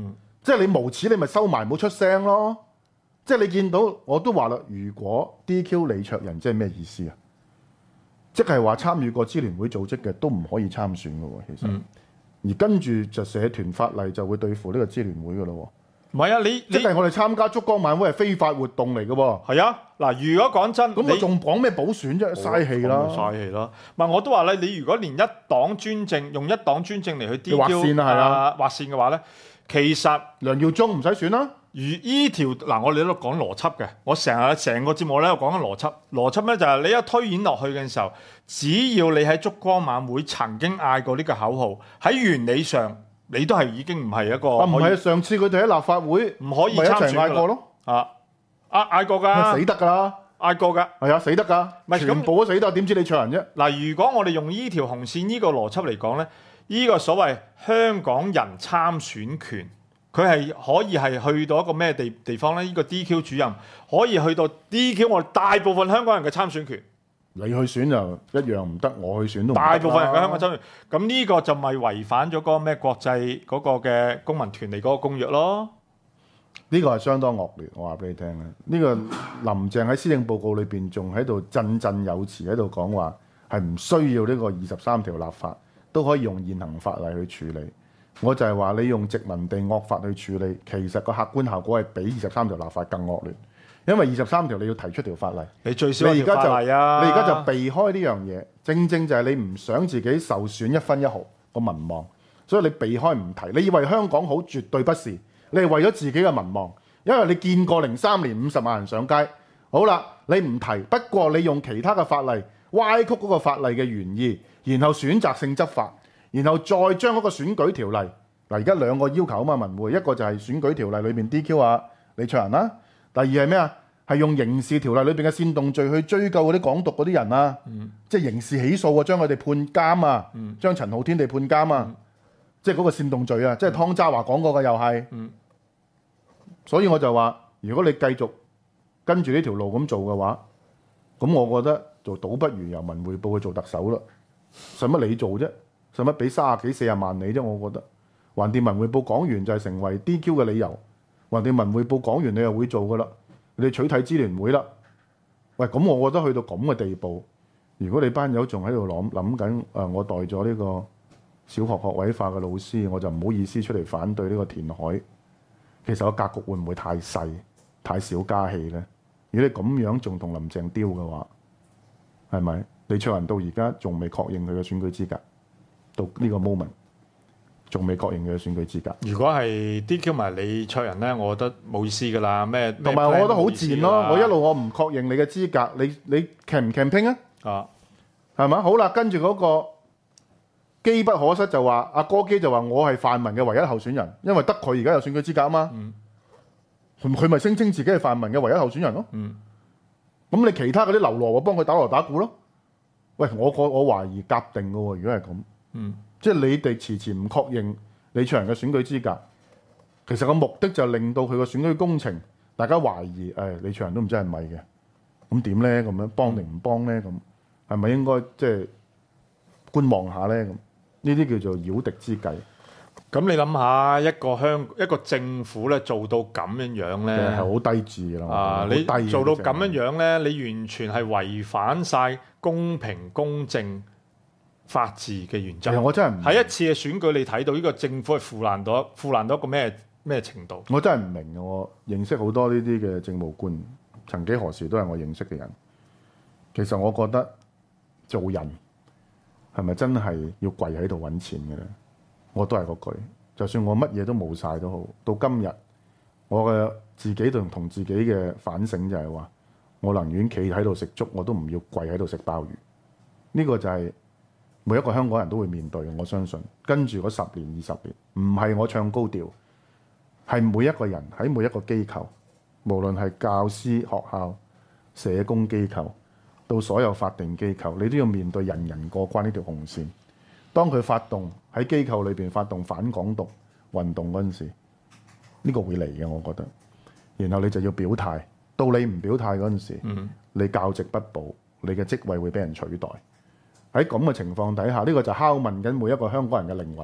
即係你無恥，你咪收埋冇出聲咯。即係你見到我都話啦，如果 D Q 李卓人，即係咩意思啊？即係話參與過支聯會組織嘅都唔可以參選嘅喎，其實。嗯、而跟住就社團法例就會對付呢個支聯會嘅咯。 唔係啊，你即係我哋參加燭光晚會係非法活動嚟嘅喎。 係啊，嗱，如果講真， 咁我仲講咩補選啫？嘥氣啦， 嘥氣啦。唔係我都話咧，你如果連一黨專政用一黨專政嚟去 D Q 劃線啊，係啊， 劃線嘅話咧，其實梁耀忠唔使選啦。 如依條嗱，我哋都講邏輯嘅，我成日成個節目咧講緊邏輯。邏輯咧就係你一推演落去嘅時候，只要你喺燭光晚會曾經嗌過呢個口號，喺原理上你都係已經唔係一個。啊， 唔係上次佢哋喺立法會唔可以參選嗌過咯。 啊，嗌嗌過㗎， 死得㗎啦， 嗌過㗎， 係啊，死得㗎， 唔係全部都死得，點知你唱人啫？ 嗱，如果我哋用依條紅線呢個邏輯嚟講咧，呢個所謂香港人參選權。佢係可以係去到一個咩地地方咧？呢、這個 D Q 主任可以去到 D Q 我哋大部分香港人嘅參選權。 你去選就一樣唔得，我去選都唔得。 大部分人嘅香港參選，咁呢個就咪違反咗嗰個咩國際嗰個嘅公民權利嗰個公約咯？ 呢個係相當惡劣，我話俾你聽咧。呢、這個林鄭喺施政報告裏邊仲喺度振振有詞喺度講話，係唔需要呢個二十三條立法，都可以用現行法例去處理。我就係話你用殖民地惡法去處理，其實個客觀效果係比二十三條立法更惡劣，因為二十三條你要提出條法例， 你最少一條法例啊！ 你而家就避開呢樣嘢，正正就係你唔想自己受損一分一毫個民望，所以你避開唔提。你以為香港好，絕對不是，你係為咗自己嘅民望，因為你見過零三年五十萬人上街，好啦，你唔提，不過你用其他嘅法例歪曲嗰個法例嘅原意，然後選擇性執法。然後再將嗰個選舉條例，嗱，而家兩個要求啊嘛，文匯一個就係選舉條例裏邊 D Q 啊李卓人啦，第二係咩啊？係用刑事條例裏邊嘅煽動罪去追究嗰啲港獨嗰啲人啊，嗯、即係刑事起訴啊，將佢哋判監啊，嗯、將陳浩天地判監啊，嗯、即係嗰個煽動罪啊，即係湯渣華講過嘅又係，嗯、所以我就話，如果你繼續跟住呢條路咁做嘅話，咁我覺得就倒不如由文匯報去做特首啦，使乜你做啫？使乜俾三十幾四十萬你啫？我覺得橫掂文匯報講完就係成為 D Q 嘅理由，橫掂文匯報講完你又會做噶啦，你取締支聯會啦。喂，咁我覺得去到咁嘅地步，如果你班友仲喺度諗諗緊，誒、呃，我代咗呢個小學學位化嘅老師，我就唔好意思出嚟反對呢個填海。其實個格局會唔會太細、太少加戲咧？如果你咁樣仲同林鄭丟嘅話，係咪？李卓人到而家仲未確認佢嘅選舉資格。到呢個 moment 仲未確認佢嘅選舉資格。如果係 D Q 埋李卓人咧，我覺得冇意思㗎啦。咩同埋我覺得好賤咯。我一路我唔確認你嘅資格，你你 can 唔 can 拼啊？啊，係嘛？好啦，跟住嗰個機不可失就話阿哥基就話我係泛民嘅唯一候選人，因為得佢而家有選舉資格啊嘛。佢佢咪聲稱自己係泛民嘅唯一候選人咯。嗯。咁你其他嗰啲流羅我幫佢打鑼打鼓咯。喂，我我我懷疑夾定㗎喎。如果係咁。嗯，即係你哋遲遲唔確認李卓人嘅選舉資格，其實個目的就令到佢個選舉工程，大家懷疑，誒、哎、李卓人都唔知係咪嘅，咁點咧？咁樣幫定唔幫咧？咁係咪應該即係觀望下咧？咁呢啲叫做擾敵之計。 咁你諗下，一個香一個政府咧做到咁樣樣咧， 係好低智㗎啦。 啊，你做到咁樣樣咧，你完全係違反晒公平公正法治嘅原則。 我真係唔喺一次嘅選舉，你睇到呢個政府係腐爛到腐爛到一個咩咩程度？ 我真係唔明嘅。我認識好多呢啲嘅政務官，曾幾何時都係我認識嘅人。其實我覺得做人係咪真係要跪喺度揾錢嘅咧？我都係嗰句，就算我乜嘢都冇晒都好，到今日我嘅自己同同自己嘅反省就係話，我寧願企喺度食粥，我都唔要跪喺度食鮑魚。呢個就係每一個香港人都會面對嘅，我相信跟住嗰十年二十年，唔係我唱高調，係每一個人喺每一個機構，無論係教師、學校、社工機構，到所有法定機構，你都要面對人人過關呢條紅線。當佢發動喺機構裏邊發動反港獨運動嗰陣時，呢個會嚟嘅，我覺得。然後你就要表態，到你唔表態嗰陣時，嗯、你教職不保，你嘅職位會俾人取代。喺咁嘅情況底下，呢個就拷問緊每一個香港人嘅靈魂啦。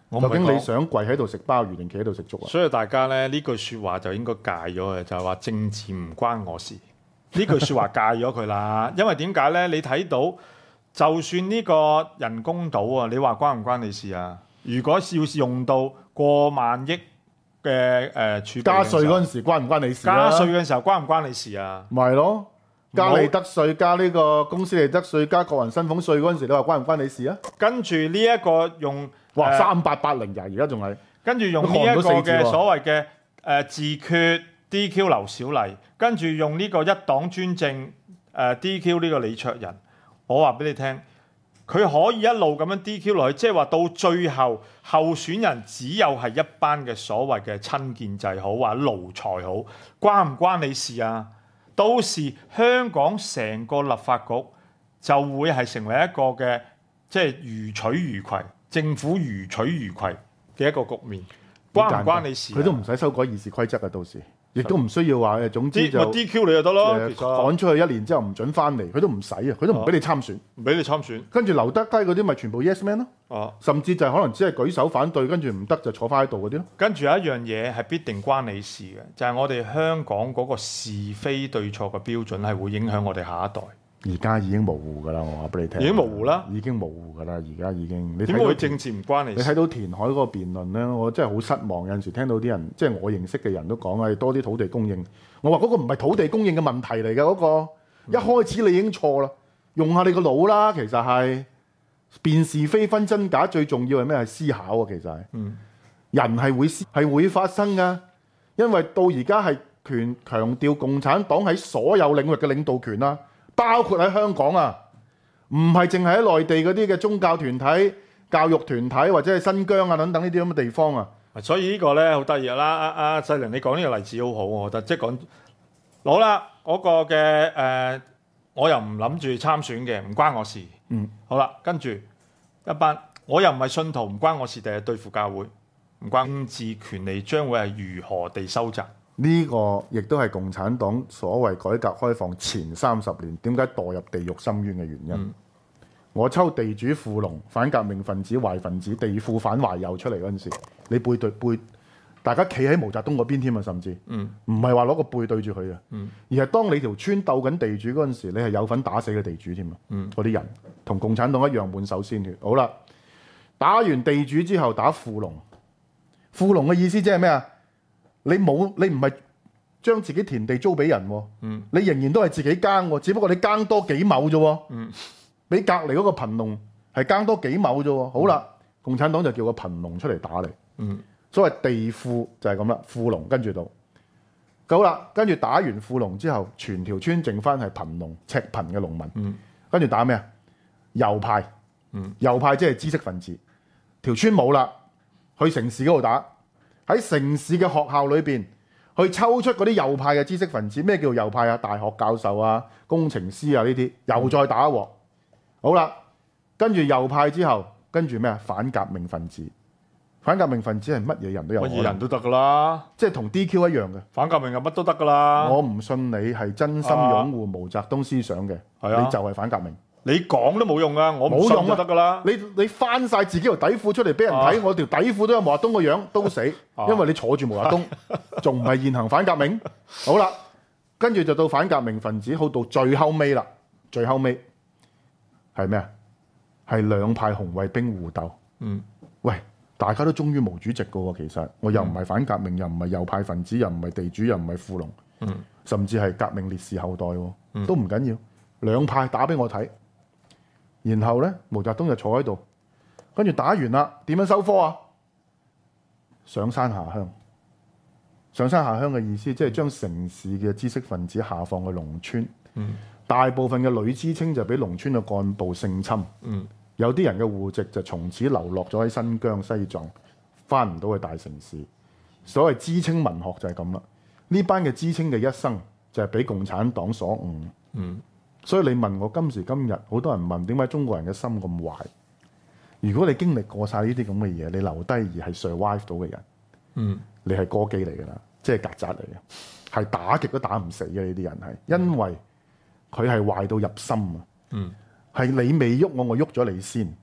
我唔係講究竟你想跪喺度食鮑魚定企喺度食粥啊？ 所以大家咧呢句説話就應該戒咗嘅，就係話政治唔關我事。呢句説話戒咗佢啦，因為點解咧？你睇到就算呢個人工島啊，你話關唔關你事啊？如果要用到過萬億嘅誒儲備加稅嗰陣時時關唔關你事候， 啊？ 加稅嘅時候關唔關你事啊？ 咪係咯，加利得稅、加呢個公司利得稅、加個人薪俸稅嗰陣時，你話關唔關你事啊？ 跟住呢一個用哇， 誒三八八零呀，而家仲係跟住用呢一個嘅所謂嘅誒自決 D Q 劉小麗，跟住用呢個一黨專政誒、呃、D Q 呢個李卓人，我話俾你聽，佢可以一路咁樣 D Q 落去，即係話到最後候選人只有係一班嘅所謂嘅親建制好，或者奴才好，關唔關你事啊？到時香港成個立法局就會係成為一個嘅即係如取如攜，政府如取如攜嘅一個局面，關唔關你事啊？ 佢都唔使修改議事規則啊，到時亦都唔需要話誒，總之就 D Q 你就得咯， 誒其實趕出去一年之後唔準翻嚟，佢都唔使啊，佢都唔俾你參選， 唔俾你參選。 跟住留得低嗰啲咪全部 yes man 咯， 哦， 甚至就係可能只係舉手反對，跟住唔得就坐翻喺度嗰啲咯。 跟住有一樣嘢係必定關你事嘅，就係、我哋香港嗰個是非對錯嘅標準係會影響我哋下一代。 而家已經模糊㗎啦，我話俾你聽。 已經模糊啦， 已經模糊㗎啦，而家已經。你點睇到會政治唔關你事？ 你睇到填海嗰個辯論咧，我真係好失望。有陣時聽到啲人，即係我認識嘅人都講係多啲土地供應。我話嗰個唔係土地供應嘅問題嚟㗎，嗰、嗰個一開始你已經錯啦。用下你個腦啦，其實係辨是非分真假，最重要係咩？係思考啊，其實係。 嗯。 人係會係會發生㗎，因為到而家係權強調共產黨喺所有領域嘅領導權啦。包括喺香港啊，唔係淨係喺內地嗰啲嘅宗教團體、教育團體或者係新疆啊等等呢啲咁嘅地方啊。 所以呢個咧好得意啦！阿阿世玲，你講呢個例子好好，我覺得即係講好啦，嗰、嗰個嘅誒、呃，我又唔諗住參選嘅，唔關我事。 嗯， 好啦，跟住一班，我又唔係信徒，唔關我事，定係對付教會，唔關政治權利將會係如何地收窄。 呢個亦都係共產黨所謂改革開放前三十年點解墮入地獄深淵嘅原因。 嗯、 我抽地主富農、反革命分子、壞分子、地富反壞右出嚟嗰陣時，你背對背，大家企喺毛澤東嗰邊添啊，甚至唔係話攞個背對住佢啊， 嗯、 而係當你條村鬥緊地主嗰陣時，你係有份打死個地主添啊。嗰啲、嗯、人同共產黨一樣滿手鮮血。好啦，打完地主之後打富農，富農嘅意思即係咩啊？你冇，你唔係將自己田地租俾人， 嗯、 你仍然都係自己耕，只不過你耕多幾畝啫， 嗯、 比隔離嗰個貧農係耕多幾畝啫。好啦，嗯、共產黨就叫個貧農出嚟打你。 嗯、 所謂地富就係咁啦，富農跟住到，好啦，跟住打完富農之後，全條村剩翻係貧農、赤貧嘅農民。 嗯、 跟住打咩啊？右派， 嗯、 右派即係知識分子，條村冇啦，去城市嗰度打。喺城市嘅學校裏邊，去抽出嗰啲右派嘅知識分子。咩叫右派啊？大學教授啊、工程師啊呢啲，又再打一鑊。好啦，跟住右派之後，跟住咩啊？反革命分子。反革命分子係乜嘢人都有可能， 乜嘢人都得噶啦， 即係同 D Q 一樣嘅。 反革命又乜都得噶啦。 我唔信你係真心擁護毛澤東思想嘅， 啊、 你就係反革命。 你講都冇用噶，我唔信就得噶啦。 你你翻晒自己條底褲出嚟俾人睇，啊、我條底褲都有毛澤東個樣，都死， 啊、 因為你坐住毛澤東，仲唔係現行反革命？好啦，跟住就到反革命分子，好到最後尾啦，最後尾係咩啊？係兩派紅衛兵互鬥。 嗯， 喂，大家都忠於毛主席噶喎，其實我又唔係反革命，又唔係右派分子，又唔係地主，又唔係富農， 嗯、 甚至係革命烈士後代， 嗯、 都唔緊要，兩派打俾我睇。然後咧，毛澤東就坐喺度，跟住打完啦，點樣收科啊？上山下鄉，上山下鄉嘅意思即係將城市嘅知識分子下放去農村。 嗯、 大部分嘅女知青就俾農村嘅幹部性侵。 嗯、 有啲人嘅戶籍就從此流落咗喺新疆、西藏，翻唔到去大城市。所謂知青文學就係咁啦。呢班嘅知青嘅一生就係俾共產黨所誤。 嗯所以你問我今時今日，好多人問點解中國人嘅心咁壞？如果你經歷過晒呢啲咁嘅嘢，你留低而係 survive 到嘅人， 嗯， 你係歌姬嚟㗎啦，即係曱甴嚟嘅，係打極都打唔死嘅呢啲人係，因為佢係壞到入心啊。 嗯， 係你未喐我，我喐咗你先，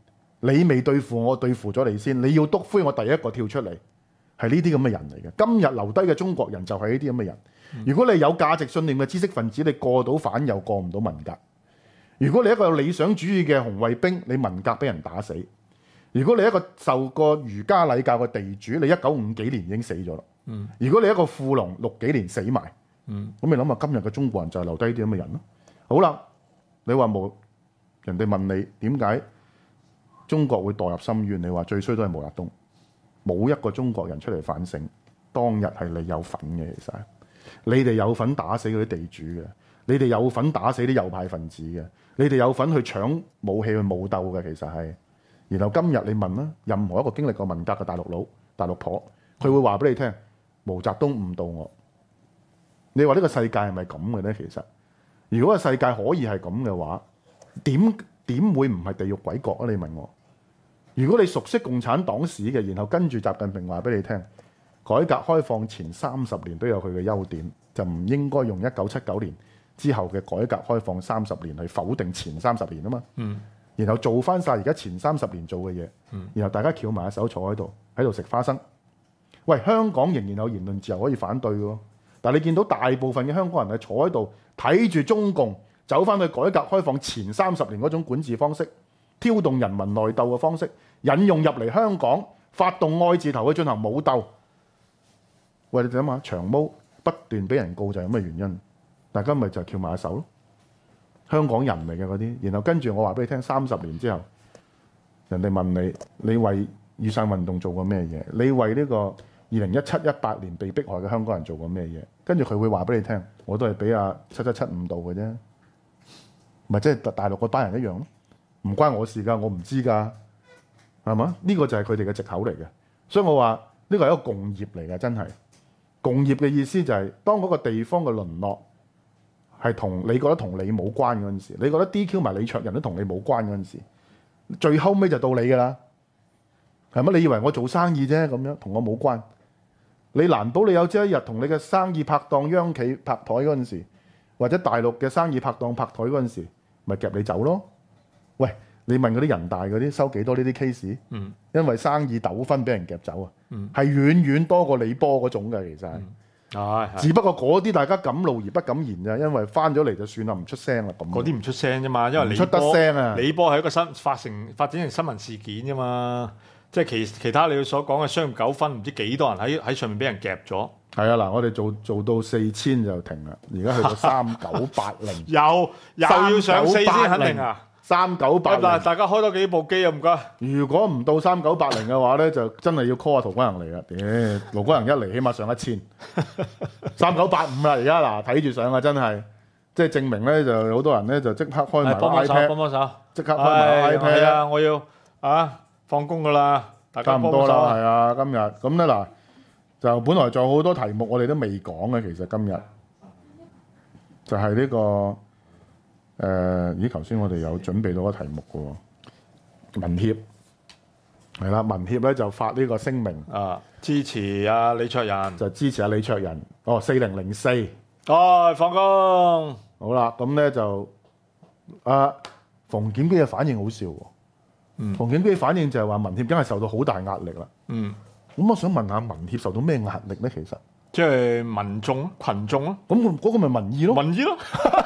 你未對付我，對付咗你先，你要篤灰，我第一個跳出嚟，係呢啲咁嘅人嚟嘅。今日留低嘅中國人就係呢啲咁嘅人。如果你有價值信念嘅知識分子，你過到反又過唔到文革。如果你一個有理想主義嘅紅衛兵，你文革俾人打死。如果你一個受過儒家禮教嘅地主，你一九五幾年已經死咗啦。嗯、如果你一個富農六幾年死埋，咁、嗯、你諗下今日嘅中國人就係留低啲咁嘅人咯。好啦，你話冇人哋問你點解中國會墮入深淵？你話最衰都係毛澤東，冇一個中國人出嚟反省，當日係你有份嘅。其實你哋有份打死嗰啲地主嘅，你哋有份打死啲右派分子嘅，你哋有份去搶武器去武鬥嘅。其實係。然後今日你問啦，任何一個經歷過文革嘅大陸佬、大陸婆，佢會話俾你聽，毛澤東誤導我。你話呢個世界係咪咁嘅咧？其實，如果個世界可以係咁嘅話，點點會唔係地獄鬼國啊？你問我。如果你熟悉共產黨史嘅，然後跟住習近平話俾你聽，改革開放前三十年都有佢嘅優點，就唔應該用一九七九年之後嘅改革開放三十年去否定前三十年啊嘛。嗯。然後做翻晒而家前三十年做嘅嘢，嗯、然後大家翹埋手坐喺度，喺度食花生。喂，香港仍然有言論自由可以反對嘅，但係你見到大部分嘅香港人係坐喺度睇住中共走翻去改革開放前三十年嗰種管治方式，挑動人民內鬥嘅方式，引用入嚟香港，發動愛字頭去進行武鬥。喂，你諗下，長毛不斷俾人告就係咁嘅原因，大家咪就係翹埋手咯。香港人嚟嘅嗰啲，然後跟住我話俾你聽，三十年之後，人哋問你，你為雨傘運動做過咩嘢？你為呢個二零一七一八年被迫害嘅香港人做過咩嘢？跟住佢會話俾你聽，我都係俾阿七七七誤導嘅啫，咪即係大陸嗰班人一樣咯，唔關我事㗎，我唔知㗎，係嘛？呢個就係佢哋嘅藉口嚟嘅，所以我話呢個係一個共業嚟嘅，真係共業嘅意思就係當嗰個地方嘅淪落。係同你覺得同你冇關嗰陣時，你覺得 D Q 埋李卓人都同你冇關嗰陣時，最後尾就到你㗎啦，係乜？你以為我做生意啫咁樣，同我冇關。你難保你有朝一日同你嘅生意拍檔央企拍台嗰陣時，或者大陸嘅生意拍檔拍台嗰陣時，咪夾你走咯。喂，你問嗰啲人大嗰啲收幾多呢啲 case？嗯，因為生意糾紛俾人夾走啊，嗯，係遠遠多過李波嗰種嘅，其實係。嗯係， 只不過嗰啲大家敢怒而不敢言咋，因為翻咗嚟就算啦，唔出聲啦咁。 嗰啲唔出聲啫嘛，因為李波出得聲啊！ 李波係一個新發成發展成新聞事件啫嘛，即係其其他你所講嘅商業糾紛，唔知幾多人喺喺上面俾人夾咗。 係啊，嗱，我哋做做到四千就停啦，而家去到三九八零， 又又要上四千肯定啊！ 三九八零， 嗱，大家開多幾部機啊，唔該。 如果唔到三九八零嘅話咧，就真係要 call 下陶君行嚟啦。屌，陶君行一嚟起碼上一千，三九八五啦，而家嗱睇住上啊，真係，即係證明咧就好多人咧就即刻開埋 iPad， 幫幫手，幫幫手， 即刻開埋 iPad。 係啊，我要啊放工噶啦，大家差唔多啦，係啊，今日咁咧嗱，就本來仲有好多題目我哋都未講嘅，其實今日就係呢個。誒、呃，咦？頭先我哋有準備到個題目嘅喎，民協係啦，民協咧就發呢個聲明啊，支持阿李卓人， 就支持阿李卓人。哦，四零零四， 哦，放工。 好啦，咁咧就阿馮檢基嘅反應好笑喎。嗯，馮檢基嘅反應就係話民協梗係受到好大壓力啦。嗯，咁我想問下民協受到咩壓力咧？其實即係民眾、群眾咯。 咁嗰個咪民意咯？ 民意咯。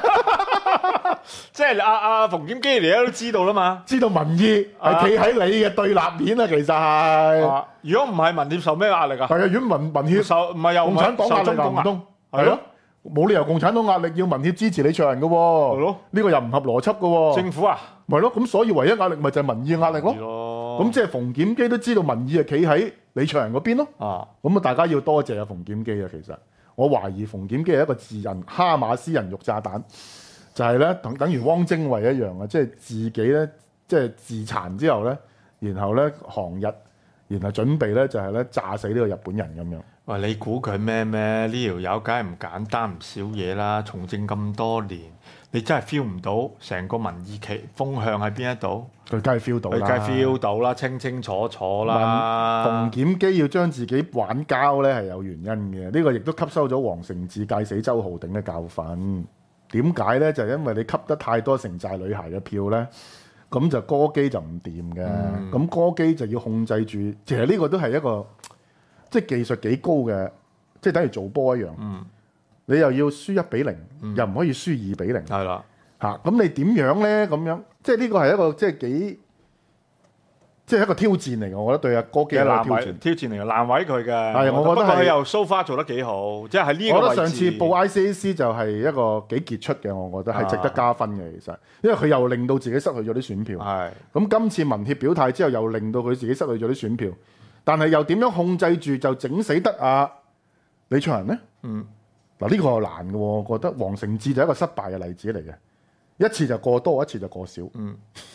即係阿阿馮檢基而家都知道啦嘛， 知道民意係企喺你嘅對立面啊，其實係、啊。 如果唔係民協受咩壓力啊？ 係啊，如果民民協受唔係由共產黨壓力唔通？係咯，冇理由共產黨壓力要民協支持李卓人嘅喎。係咯，呢個又唔合邏輯嘅喎。 政府啊， 咪咯，咁所以唯一壓力咪就係民意嘅壓力咯。咁即係馮檢基都知道民意係企喺李卓人嗰邊咯。啊，咁啊，大家要多謝阿馮檢基啊。其實我懷疑馮檢基係一個自人哈馬斯人肉炸彈。就係咧，等等於汪精衛一樣啊！即係自己咧，即係自殘之後咧，然後咧航日，然後準備咧就係咧炸死呢個日本人咁樣。 喂，你估佢咩咩？呢條友梗係唔簡單唔少嘢啦！從政咁多年，你真係 feel 唔到成個民意期風向喺邊一度？ 佢梗係 feel 到啦， 佢梗係 feel 到啦，清清楚楚啦。 馮檢基要將自己玩膠咧係有原因嘅，呢、這個亦都吸收咗黃成智戒死周浩鼎嘅教訓。點解咧？就係、是、因為你吸得太多城寨女孩嘅票咧， 咁就歌姬就唔掂嘅。咁、 嗯、 歌姬就要控制住，其實呢個都係一個即係技術幾高嘅，即係等於做波一樣。 嗯、 你又要輸一比零、 嗯， 又唔可以輸二比零。 係啦， 嚇咁你點樣咧？咁樣即係呢個係一個即係幾。即係一個挑戰嚟嘅，我覺得對阿歌姬係難挑戰。 挑戰嚟嘅，難為佢嘅。 係，我覺得佢又 so far 做得幾好，即係喺呢個位置。 我覺得上次報 I C A C 就係一個幾傑出嘅，我覺得係值得加分嘅。其實，因為佢又令到自己失去咗啲選票。係。咁今次民協表態之後，又令到佢自己失去咗啲選票，但係又點樣控制住就整死得阿李卓人呢？嗯。嗱呢個係難嘅，我覺得黃成智就係一個失敗嘅例子嚟嘅，一次就過多，一次就過少。嗯。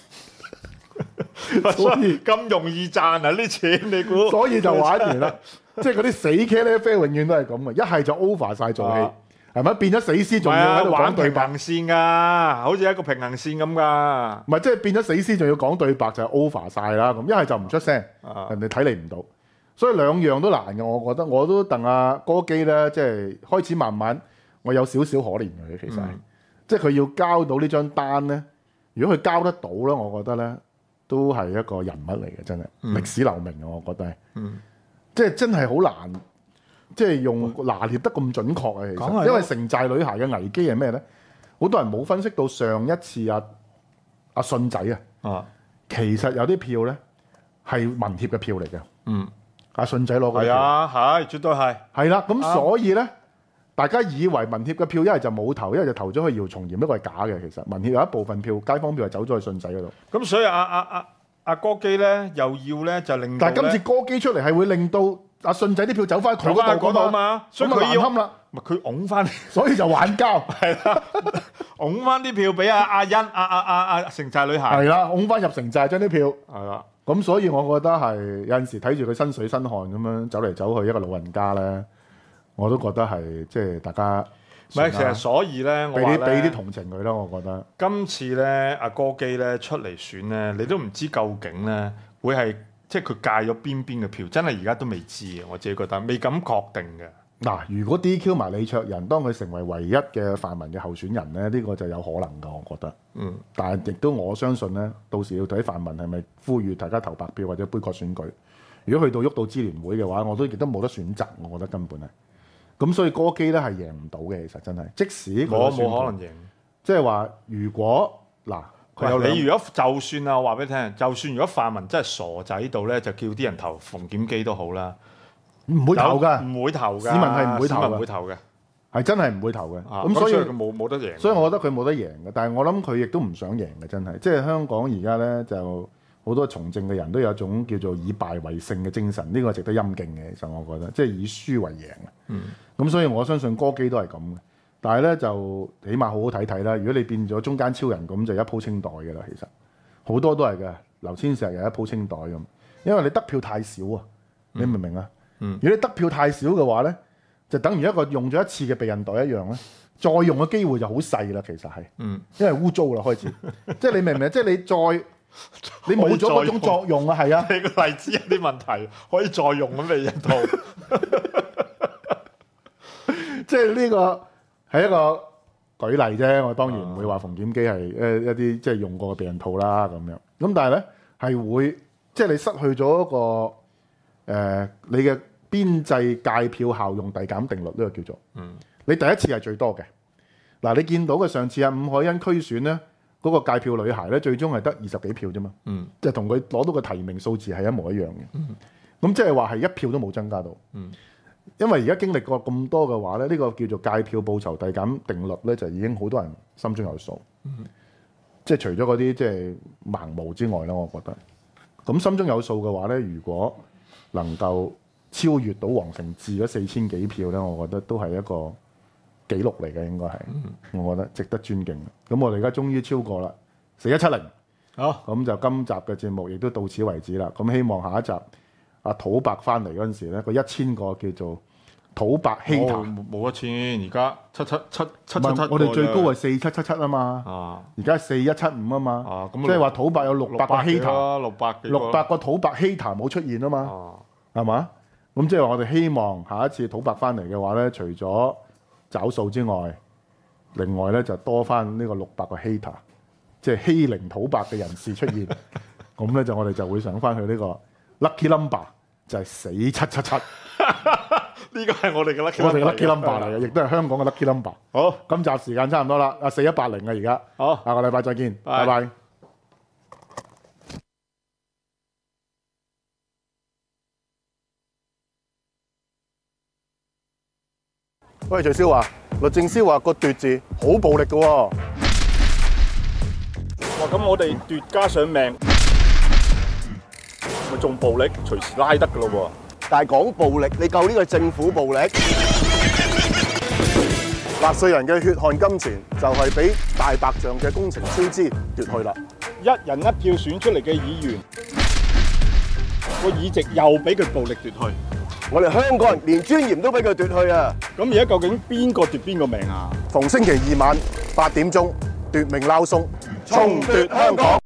所以咁容易賺啊啲錢，你估？所以就玩完啦，即係嗰啲死茄喱啡永遠都係咁嘅，一係就 over 晒做戲，係、啊、咪變咗死屍，仲要喺度講對白， 玩平衡線噶，好似一個平衡線咁噶。 唔係即係變咗死屍，仲要講對白就係 over 晒啦。咁一係就唔出聲，啊、人哋睇你唔到，所以兩樣都難嘅。我覺得我都戥阿歌姬咧，即係開始慢慢，我有少少可憐佢其實係，嗯、即係佢要交到呢張單咧。如果佢交得到咧，我覺得咧。都係一個人物嚟嘅，真係、嗯、歷史留名嘅，我覺得係，嗯、即係真係好難，即係用拿捏得咁準確啊！其實，因為城寨女孩嘅危機係咩咧？好多人冇分析到上一次阿阿信仔啊，啊其實有啲票咧係民協嘅票嚟嘅。嗯，阿信仔攞嘅票，係啊，係絕對係， 係啦。咁所以咧，啊、大家以為民協嘅票一係就冇投，一係就投咗去姚松炎，呢個係假嘅。其實民協有一部分票，街坊票係走咗去信仔嗰度。 咁所以阿阿阿阿歌姬咧，又要咧就令到， 但係今次歌姬出嚟係會令到阿信仔啲票走翻佢嗰度啊嘛， 所以佢要啦， 咪佢拱翻， 所以就玩交， 係啦，拱翻啲票俾阿阿欣、阿阿阿阿城寨女孩， 係啦，拱翻入城寨將啲票， 係啦。 咁所以我覺得係有陣時睇住佢身水身汗咁樣走嚟走去，一個老人家咧，我都覺得係即係大家。 唔係，其實所以咧，我話咧， 俾啲同情佢啦，我覺得。 今次咧，阿歌姬咧出嚟選咧，你都唔知究竟咧會係即係佢戒咗邊邊嘅票，真係而家都未知嘅。我自己覺得未敢確定嘅。 嗱，如果 D Q 埋李卓人，當佢成為唯一嘅泛民嘅候選人咧，呢、呢個就有可能㗎，我覺得。嗯。但係亦都我相信咧，到時要睇泛民係咪呼籲大家投白票或者杯葛選舉。如果去到喐到支聯會嘅話，我都亦都冇得選擇，我覺得根本係。咁所以歌姬咧係贏唔到嘅，其實真係。即使我冇可能贏， 即係話如果嗱，佢有你如果就算啊，我話俾你聽，就算如果泛民真係傻仔到咧，就叫啲人投馮檢基都好啦， 唔會投㗎， 唔會投㗎，市民係唔會投， 唔會投嘅， 係真係唔會投嘅。咁、啊、 所以佢冇冇得贏。 所以我覺得佢冇得贏嘅，但係我諗佢亦都唔想贏嘅，真係。即係香港而家咧就。好多從政嘅人都有一種叫做以敗為勝嘅精神，呢、這個值得欽敬嘅。其實我覺得，即係以輸為贏啊。咁、嗯、所以我相信歌姬都係咁嘅。但係咧就起碼好好睇睇啦。如果你變咗中間超人咁，就一鋪清袋嘅啦。其實好多都係嘅。劉千石又一鋪清袋咁，因為你得票太少啊。你明唔明啊？嗯、如果你得票太少嘅話咧，就等於一個用咗一次嘅避孕袋一樣咧，再用嘅機會就好細啦。其實係，嗯、因為污糟啦開始。即係你明唔明？即係你再。你冇咗嗰種作用啊，係啊！ 你個例子有啲問題，可以再用咁嘅一套， 即係呢個係一個舉例啫。我當然唔會話馮檢基係誒一啲即係用過嘅避孕套啦咁樣。咁但係咧係會即係你失去咗一個誒、呃、你嘅邊際界票效用遞減定律呢個叫做，嗯，你第一次係最多嘅。嗱，你見到嘅上次阿伍凱欣區選咧。嗰個界票女孩咧，最終係得二十幾票啫嘛，嗯、即係同佢攞到嘅提名數字係一模一樣嘅。咁、嗯、即係話係一票都冇增加到。嗯、因為而家經歷過咁多嘅話咧，呢、呢個叫做界票報酬遞減定律咧，就已經好多人心中有數。嗯、即係除咗嗰啲即係盲毛之外咧，我覺得咁心中有數嘅話咧，如果能夠超越到黃成智嗰四千幾票咧，我覺得都係一個紀錄嚟嘅，應該係，嗯、我覺得值得尊敬。咁我哋而家終於超過啦，四一七零。好，咁就今集嘅節目亦都到此為止啦。咁希望下一集阿土伯翻嚟嗰陣時咧，個一千個叫做土伯希談。 冇一千，而家七七七七七七。 我哋最高係四七七七啊嘛。啊，而家係四一七五啊嘛。啊，咁即係話土伯有六百個希談， 六百幾六百個土伯希談冇出現啊嘛。係嘛？咁即係話我哋希望下一次土伯翻嚟嘅話咧，除咗找數之外，另外咧就多翻呢個六百個 hater， 即係欺凌土白嘅人士出現，咁咧就我哋就會上翻去呢個 lucky number， 就係死七七七。 呢個係我哋嘅 lucky 我哋嘅 number lucky number 嚟嘅，亦都係香港嘅 lucky number。 好， 今集時間差唔多啦，啊四一八零啊而家。 好， 下個禮拜再見， 拜拜拜。 喂，徐少華，律政司話個奪字好暴力嘅喎。 哇！咁我哋奪加上命，咪仲暴力，隨時拉得噶咯喎！ 但係講暴力，你夠呢個政府暴力？ 納稅人嘅血汗金錢就係俾大白象嘅工程超支奪去啦。 一人一票選出嚟嘅議員，個議席又俾佢暴力奪去。 我哋香港人連尊嚴都俾佢奪去啊！ 咁而家究竟邊個奪邊個命啊？ 逢星期二晚八點鐘，奪命撈鬆，重奪香港。